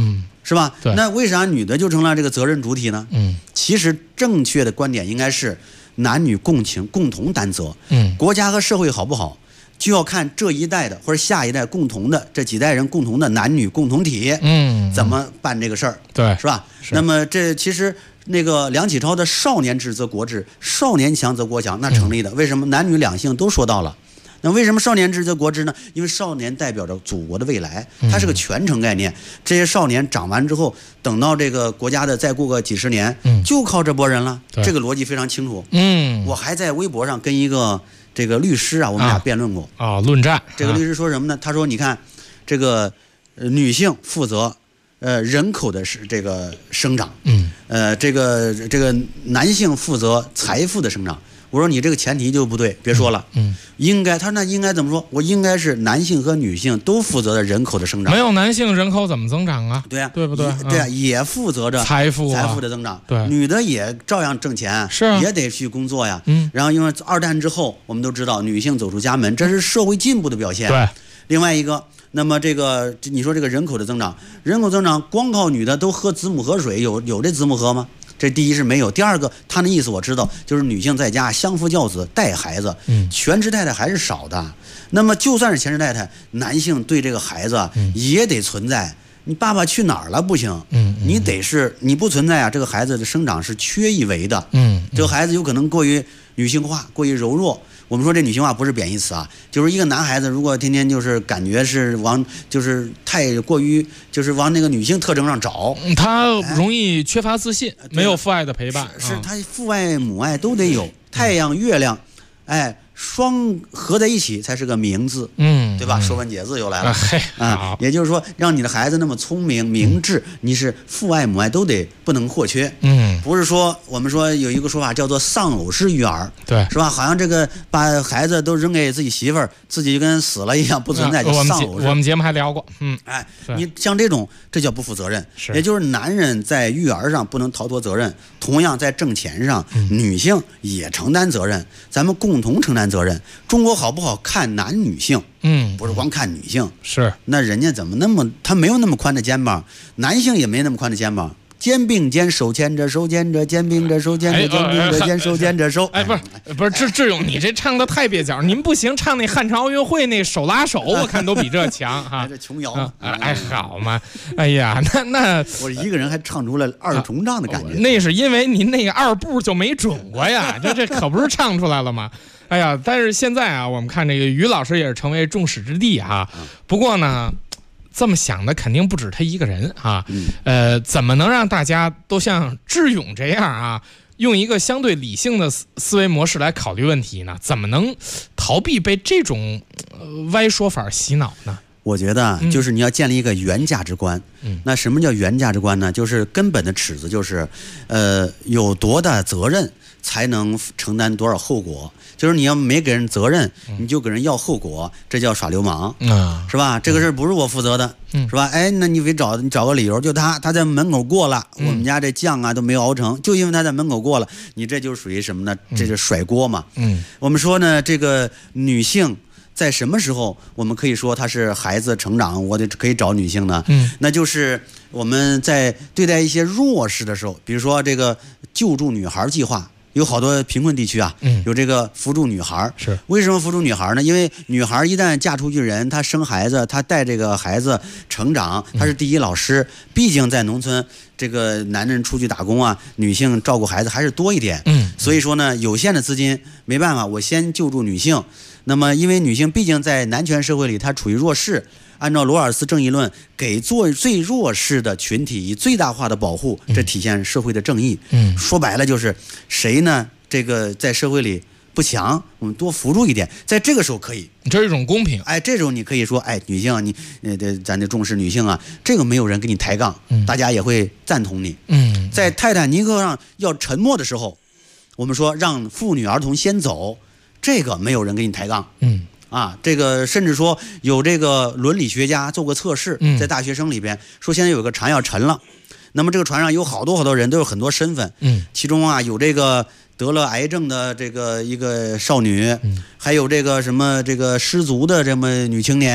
是吧？
对。
那为啥女的就成了这个责任主体呢？其实正确的观点应该是男女共情，共同担责。国家和社会好不好，就要看这一代的或者下一代共同的这几代人共同的男女共同体，怎么办这个事儿，
对，
是吧？那么这其实那个梁启超的少年智则国智，少年强则国强，那成立的。为什么男女两性都说到了？那为什么少年智则国智呢？因为少年代表着祖国的未来，它是个全程概念。这些少年长完之后，等到这个国家的再过个几十年，就靠这波人了。这个逻辑非常清楚。我还在微博上跟一个这个律师啊，我们俩辩论过
论战。
这个律师说什么呢？他说：“你看，这个女性负责人口的这个生长，这个男性负责财富的生长。”我说你这个前提就不对，别说了。应该，他说那应该怎么说？我应该是男性和女性都负责的人口的生长。
没有男性人口怎么增长啊？
对呀，
对不对？
对呀，也负责着
财富
的增长。
对，
女的也照样挣钱，
是
也得去工作呀。然后因为二战之后，我们都知道女性走出家门，这是社会进步的表现。
对，
另外一个。那么这个你说这个人口的增长，光靠女的都喝子母河水，有这子母河吗？这第一是没有，第二个他的意思我知道，就是女性在家相夫教子带孩子，全职太太还是少的。那么就算是全职太太，男性对这个孩子也得存在。你爸爸去哪儿了不行，你得是你不存在啊，这个孩子的生长是缺一维的。这个孩子有可能过于女性化，过于柔弱。我们说这女性化不是贬义词啊，就是一个男孩子如果天天就是感觉是就是太过于就是往那个女性特征上找，
他容易缺乏自信，没有父爱的陪伴。
是他父爱母爱都得有，太阳月亮，双合在一起才是个明字，对吧？说文解字又来了也就是说，让你的孩子那么聪明明智，你是父爱母爱都得不能或缺。不是说我们说有一个说法叫做丧偶式育儿，
对，
是吧？好像这个把孩子都扔给自己媳妇儿，自己就跟死了一样，不存在，就丧偶式。
我们节目还聊过，
你像这种，这叫不负责任。也就是男人在育儿上不能逃脱责任，同样在挣钱上，女性也承担责任，咱们共同承担责任。中国好不好看男女性，不是光看女性，
是
那人家怎么他没有那么宽的肩膀，男性也没那么宽的肩膀，肩并肩，手牵着手牵着，肩并着手牵着，肩并着肩，手牵着手。
不是志勇，你这唱的太蹩脚，您不行，唱那汉城奥运会那手拉手，我看都比这强哈。
这琼瑶，
好嘛，哎呀，那
我一个人还唱出了二重唱的感觉，
那是因为您那个二步就没准过呀，这可不是唱出来了吗？哎呀，但是现在啊，我们看这个于老师也是成为众矢之的哈。不过呢，这么想的肯定不止他一个人啊。怎么能让大家都像志勇这样啊，用一个相对理性的思维模式来考虑问题呢？怎么能逃避被这种歪说法洗脑呢？
我觉得就是你要建立一个原价值观。那什么叫原价值观呢？就是根本的尺子就是，有多大责任才能承担多少后果。就是你要没给人责任，你就给人要后果，这叫耍流氓，是吧？这个事不是我负责的，是吧？那你找个理由，就他在门口过了，我们家这酱啊都没有熬成，就因为他在门口过了，你这就属于什么呢？这就甩锅嘛。我们说呢，这个女性在什么时候我们可以说她是孩子成长，我可以找女性呢？那就是我们在对待一些弱势的时候，比如说这个救助女孩计划。有好多贫困地区啊，有这个扶助女孩。
是
为什么扶助女孩呢？因为女孩一旦嫁出去人，她生孩子，她带这个孩子成长，她是第一老师。毕竟在农村，这个男人出去打工啊，女性照顾孩子还是多一点。所以说呢，有限的资金没办法，我先救助女性。那么，因为女性毕竟在男权社会里，她处于弱势。按照罗尔斯正义论，给最弱势的群体以最大化的保护，这体现社会的正义。说白了就是谁呢？这个在社会里不强，我们多扶助一点，在这个时候可以，
这是一种公平。
这种你可以说，女性咱得重视女性啊，这个没有人跟你抬杠，大家也会赞同你。在泰坦尼克上要沉没的时候，我们说让妇女儿童先走，这个没有人跟你抬杠。这个甚至说有这个伦理学家做过测试，在大学生里边说现在有个船要沉了，那么这个船上有好多人都有很多身份，其中啊有这个得了癌症的这个一个少女，还有这个什么这个失足的这么女青年，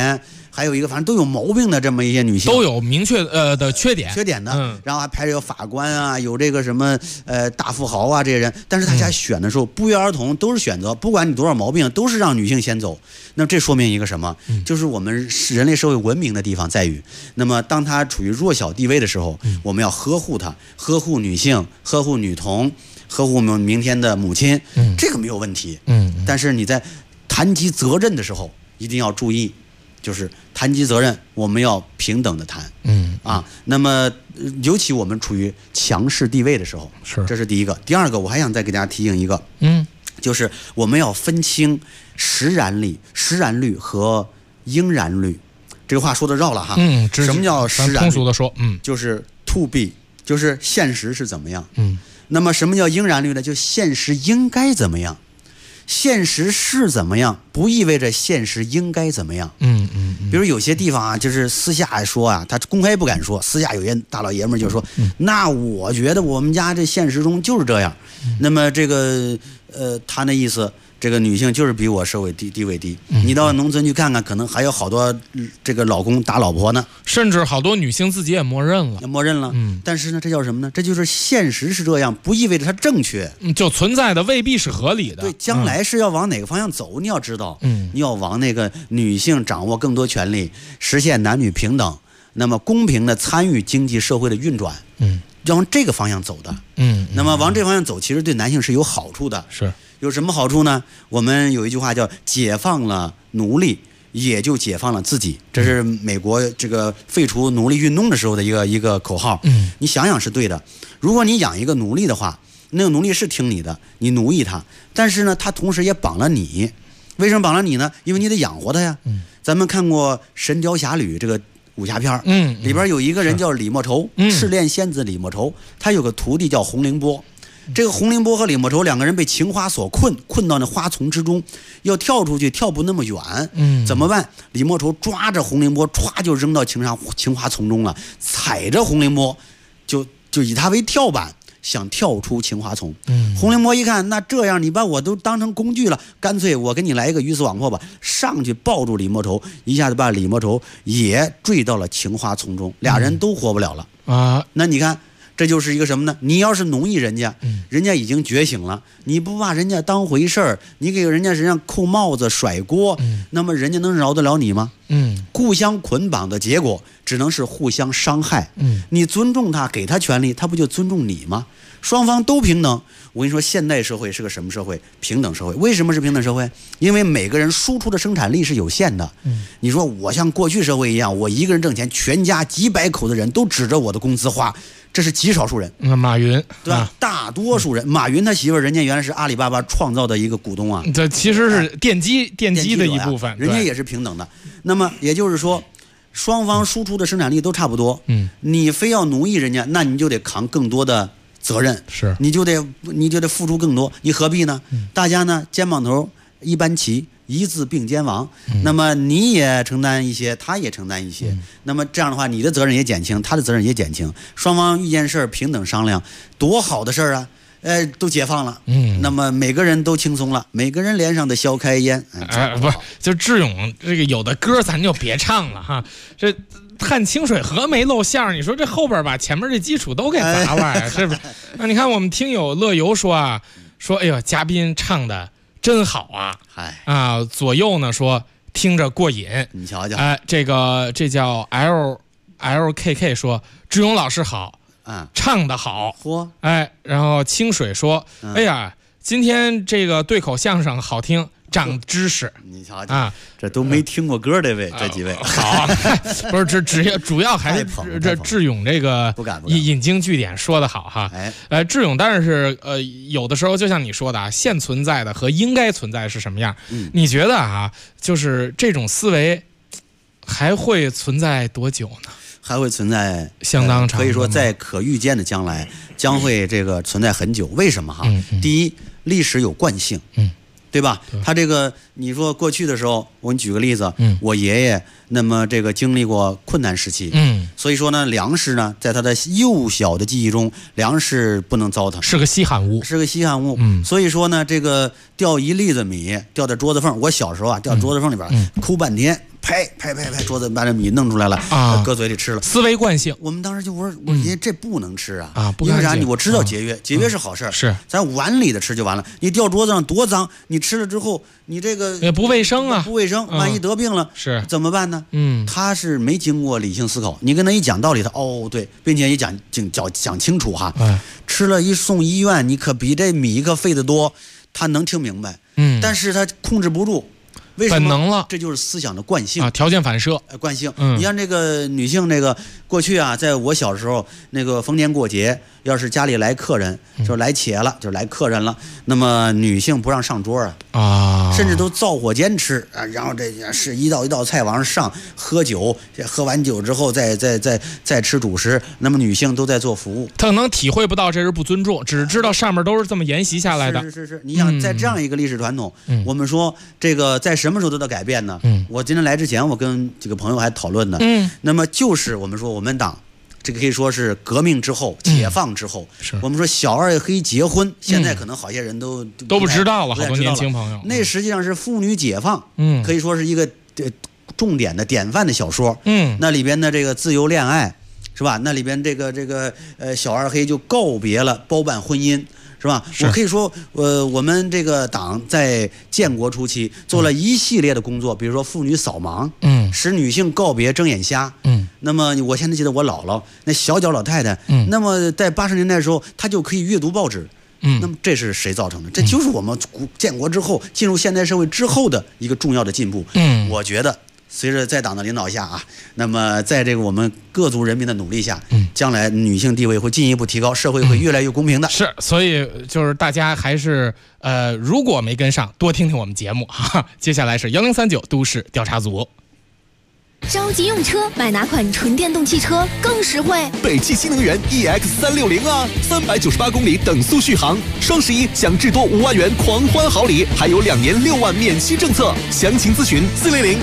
还有一个反正都有毛病的这么一些女性，
都有明确的缺点
的，然后还排着有法官啊，有这个什么大富豪啊这些人，但是大家选的时候不约而同都是选择，不管你多少毛病，都是让女性先走。那这说明一个什么？就是我们人类社会文明的地方在于，那么当她处于弱小地位的时候，我们要呵护她，呵护女性，呵护女童，呵护我们明天的母亲，这个没有问题。但是你在谈及责任的时候，一定要注意，就是谈及责任，我们要平等的谈。那么尤其我们处于强势地位的时候，这是第一个。第二个，我还想再给大家提醒一个，就是我们要分清实然率和应然率。这个话说的绕了哈。什么叫实然率？
通俗的说，
就是 to be， 就是现实是怎么样。那么什么叫应然率呢？就现实应该怎么样。现实是怎么样，不意味着现实应该怎么样。比如有些地方啊，就是私下说啊，他公开不敢说，私下有些大老爷们就说，那我觉得我们家这现实中就是这样。那么这个他那意思，这个女性就是比我社会地位低。你到农村去看看，可能还有好多这个老公打老婆呢，
甚至好多女性自己也默认了。
但是呢，这叫什么呢？这就是现实是这样，不意味着它正确。
就存在的未必是合理的。
对，将来是要往哪个方向走，你要知道。你要往那个女性掌握更多权利，实现男女平等，那么公平的参与经济社会的运转。要往这个方向走的。那么往这方向走，其实对男性是有好处的。
是。
有什么好处呢？我们有一句话叫解放了奴隶，也就解放了自己。这是美国这个废除奴隶运动的时候的一个口号。你想想是对的。如果你养一个奴隶的话，那个奴隶是听你的，你奴役他，但是呢，他同时也绑了你。为什么绑了你呢？因为你得养活他呀。咱们看过《神雕侠侣》这个武侠片，里边有一个人叫李莫愁，赤练仙子李莫愁，他有个徒弟叫洪凌波。这个洪凌波和李莫愁两个人被情花所困到那花丛之中，要跳出去，跳不那么远。怎么办？李莫愁抓着洪凌波，歘就扔到情花丛中了，踩着洪凌波，就以他为跳板，想跳出情花丛。洪凌波一看，那这样你把我都当成工具了，干脆我给你来一个鱼死网破吧，上去抱住李莫愁，一下子把李莫愁也坠到了情花丛中，俩人都活不了了啊！那你看。这就是一个什么呢？你要是奴役人家，人家已经觉醒了，你不把人家当回事儿，你给人家身上扣帽子甩锅，那么人家能饶得了你吗？互相捆绑的结果只能是互相伤害。你尊重他，给他权利，他不就尊重你吗？双方都平等。我跟你说，现代社会是个什么社会？平等社会。为什么是平等社会？因为每个人输出的生产力是有限的。你说我像过去社会一样，我一个人挣钱，全家几百口的人都指着我的工资花，这是极少数人。
马云
对吧？大多数人，马云他媳妇儿人家原来是阿里巴巴创造的一个股东啊，
这其实是奠基的一部分，
人家也是平等的。那么也就是说，双方输出的生产力都差不多。你非要奴役人家，那你就得扛更多的责任，
是
你就得付出更多，你何必呢？大家呢肩膀头一般齐，一字并肩亡。那么你也承担一些，他也承担一些。那么这样的话，你的责任也减轻，他的责任也减轻，双方遇见事儿平等商量，多好的事儿啊！都解放了。那么每个人都轻松了，每个人脸上的笑开颜。
不，就志勇这个有的歌咱就别唱了哈，这。探清水河没露馅，你说这后边把前面这基础都给砸了，是不是？那你看我们听友乐游说啊，说哎呦嘉宾唱的真好啊，左右呢说听着过瘾，
你瞧瞧，
这叫 LKK 说志勇老师好，唱得好，然后清水说，哎呀，今天这个对口相声好听。长知识，
你瞧瞧啊，这都没听过歌的这几位，
好，不是这主要还是这志勇这个引经据典说的好哈，志勇当然是有的时候就像你说的啊，现存在的和应该存在是什么样？你觉得啊，就是这种思维还会存在多久呢？
还会存在
相当长，
可以说在可预见的将来将会这个存在很久。为什么哈？第一，历史有惯性，对吧？他这个你说过去的时候，我给你举个例子，我爷爷那么这个经历过困难时期，所以说呢，粮食呢，在他的幼小的记忆中，粮食不能糟蹋，
是个稀罕物，
所以说呢，这个掉一粒子米掉在桌子缝，我小时候啊掉桌子缝里边，哭半天， 拍桌子，把这米弄出来了啊，搁嘴里吃了。
思维惯性，
我们当时就我说这不能吃啊，
不干净。
因为啥？我知道节约是好事
是
咱碗里的吃就完了。你掉桌子上多脏，你吃了之后，你这个
也不卫生啊，
不卫生，万一得病了
是
怎么办呢？他是没经过理性思考，你跟他一讲道理，他对，并且一讲清楚哈，吃了一送医院，你可比这米可费得多，他能听明白，但是他控制不住。为什么？
本能了，
这就是思想的惯性
啊，条件反射，
惯性。你像这个女性，这个过去啊，在我小时候，那个逢年过节，要是家里来客人，就来且了，就来客人了，那么女性不让上桌啊，甚至都灶火间吃啊，然后这是一道菜往上上，喝酒，喝完酒之后再吃主食，那么女性都在做服务。
她可能体会不到这是不尊重，只知道上面都是这么沿袭下来的。
是，你想在这样一个历史传统，我们说这个在什么时候都得改变呢？我今天来之前，我跟几个朋友还讨论呢。那么就是我们说我们党这个可以说是革命之后、解放之后，我们说小二黑结婚，现在可能好些人都
不知道了，好多年轻朋友。
那实际上是妇女解放，可以说是一个重点的典范的小说。那里边的这个自由恋爱，是吧？那里边这个小二黑就告别了包办婚姻。是吧？我可以说，我们这个党在建国初期做了一系列的工作，比如说妇女扫盲，使女性告别睁眼瞎，那么我现在记得我姥姥那小脚老太太，那么在80年代的时候，她就可以阅读报纸，那么这是谁造成的？这就是我们建国之后进入现代社会之后的一个重要的进步。我觉得。随着在党的领导下啊，那么在这个我们各族人民的努力下，将来女性地位会进一步提高，社会会越来越公平的。
是，所以就是大家还是如果没跟上，多听听我们节目哈。接下来是1039都市调查组。
着急用车，买哪款纯电动汽车更实惠？
北汽新能源 EX360啊，398公里等速续航，双11享至多5万元狂欢好礼，还有2年6万免息政策。详情咨询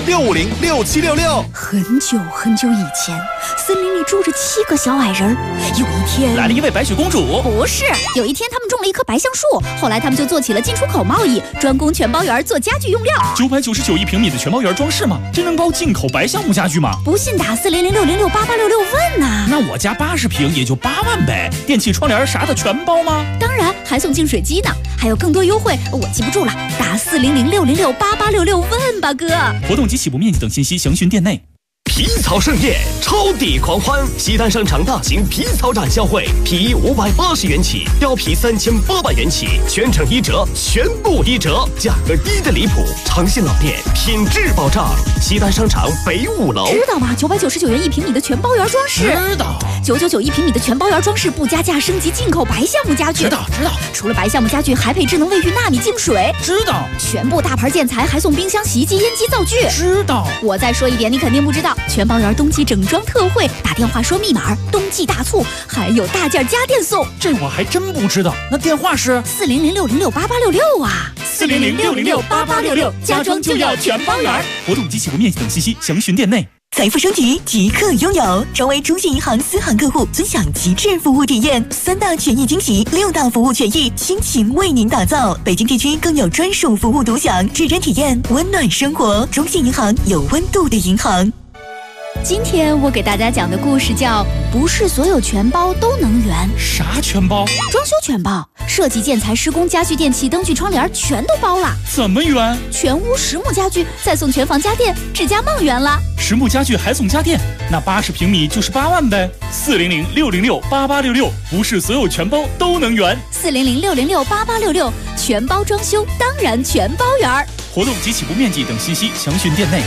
400-650-6766。
很久以前，森林里住着7个小矮人。有一天，
来了一位白雪公主。
不是，有一天他们种了一棵白橡树，后来他们就做起了进出口贸易，专攻全包园做家具用料。
999一平米的全包园装饰吗？真能包进口白橡木家具吗？
不信打400-606-8866问呐。
那我家80平也就8万呗，电器窗帘啥的全包吗？
当然，还送净水机呢，还有更多优惠，我记不住了，打400-606-8866问吧哥。
活动及起步面积等信息详询店内。
皮草盛宴，超抵狂欢！西单商场大型皮草展销会，皮衣580元起，貂皮3800元起，全程1折，全部1折，价格低得离谱，长线老店，品质保障。西单商场北5楼，
知道吗？999元一平米的全包园装饰，
知道。
999一平米的全包园装饰不加价升级进口白橡木家具，
知道。
除了白橡木家具，还配智能卫浴纳米净水，
知道。
全部大牌建材还送冰箱、洗衣机、烟机、灶具，
知道。
我再说一遍，你肯定不知道。全包园冬季整装特惠，打电话说密码，冬季大促，还有大件家电送。
这我还真不知道，那电话是
400-606-8866啊
，400-606-8866，家装就要全包园。活动及起步面积等信息详询店内。
财富升级即刻拥有，成为中信银行私行客户，尊享极致服务体验，3大权益惊喜，6大服务权益，倾情为您打造。北京地区更有专属服务独享，指针体验温暖生活。中信银行，有温度的银行。
今天我给大家讲的故事叫不是所有全包都能圆。
啥全包？
装修全包，设计、建材、施工、家具、电器、灯具、窗帘全都包了。
怎么圆？
全屋实木家具，再送全房家电，指甲梦圆了。
实木家具还送家电，那80平米就是8万呗。400-606-8866，不是所有全包都能圆。
400-606-8866，全包装修当然全包圆。
活动及起步面积等信息详询店内。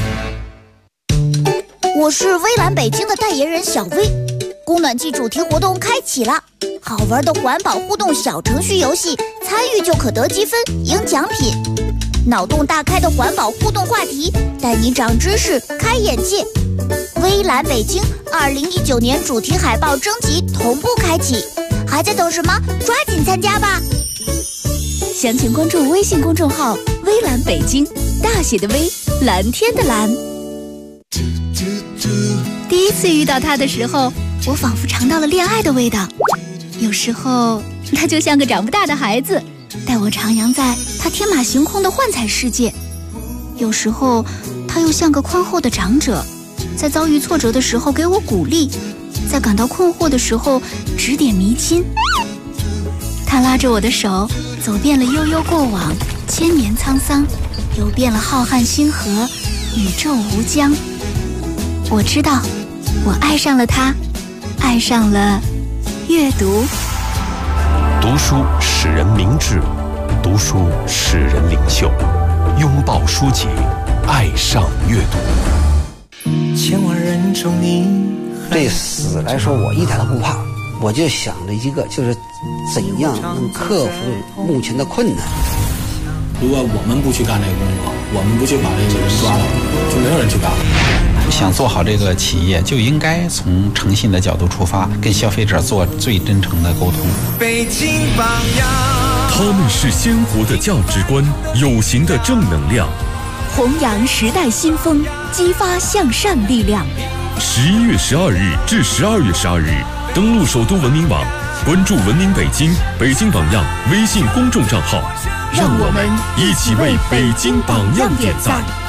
我是微蓝北京的代言人小薇，供暖季主题活动开启了，好玩的环保互动小程序游戏，参与就可得积分赢奖品，脑洞大开的环保互动话题，带你长知识开眼界。微蓝北京2019年主题海报征集同步开启，还在等什么？抓紧参加吧！
详情关注微信公众号微蓝北京，大写的微，蓝天的蓝。第一次遇到他的时候，我仿佛尝到了恋爱的味道。有时候他就像个长不大的孩子，带我徜徉在他天马行空的幻彩世界。有时候他又像个宽厚的长者，在遭遇挫折的时候给我鼓励，在感到困惑的时候指点迷津。他拉着我的手，走遍了悠悠过往，千年沧桑，游遍了浩瀚星河，宇宙无疆。我知道，我爱上了他，爱上了阅读。
读书使人明智，读书使人领袖。拥抱书籍，爱上阅读。
千万人中你。
对死来说，我一点都不怕，我就想着一个，就是怎样能克服目前的困难。
如果我们不去干这个工作，我们不去把这个人抓了，就没有人去干了。
想做好这个企业，就应该从诚信的角度出发，跟消费者做最真诚的沟通。
北京榜样，
他们是鲜活的价值观，有形的正能量，
弘扬时代新风，激发向善力量。
11月12日至12月12日，登录首都文明网，关注文明北京、北京榜样微信公众账号，让我们一起为北京榜样点赞。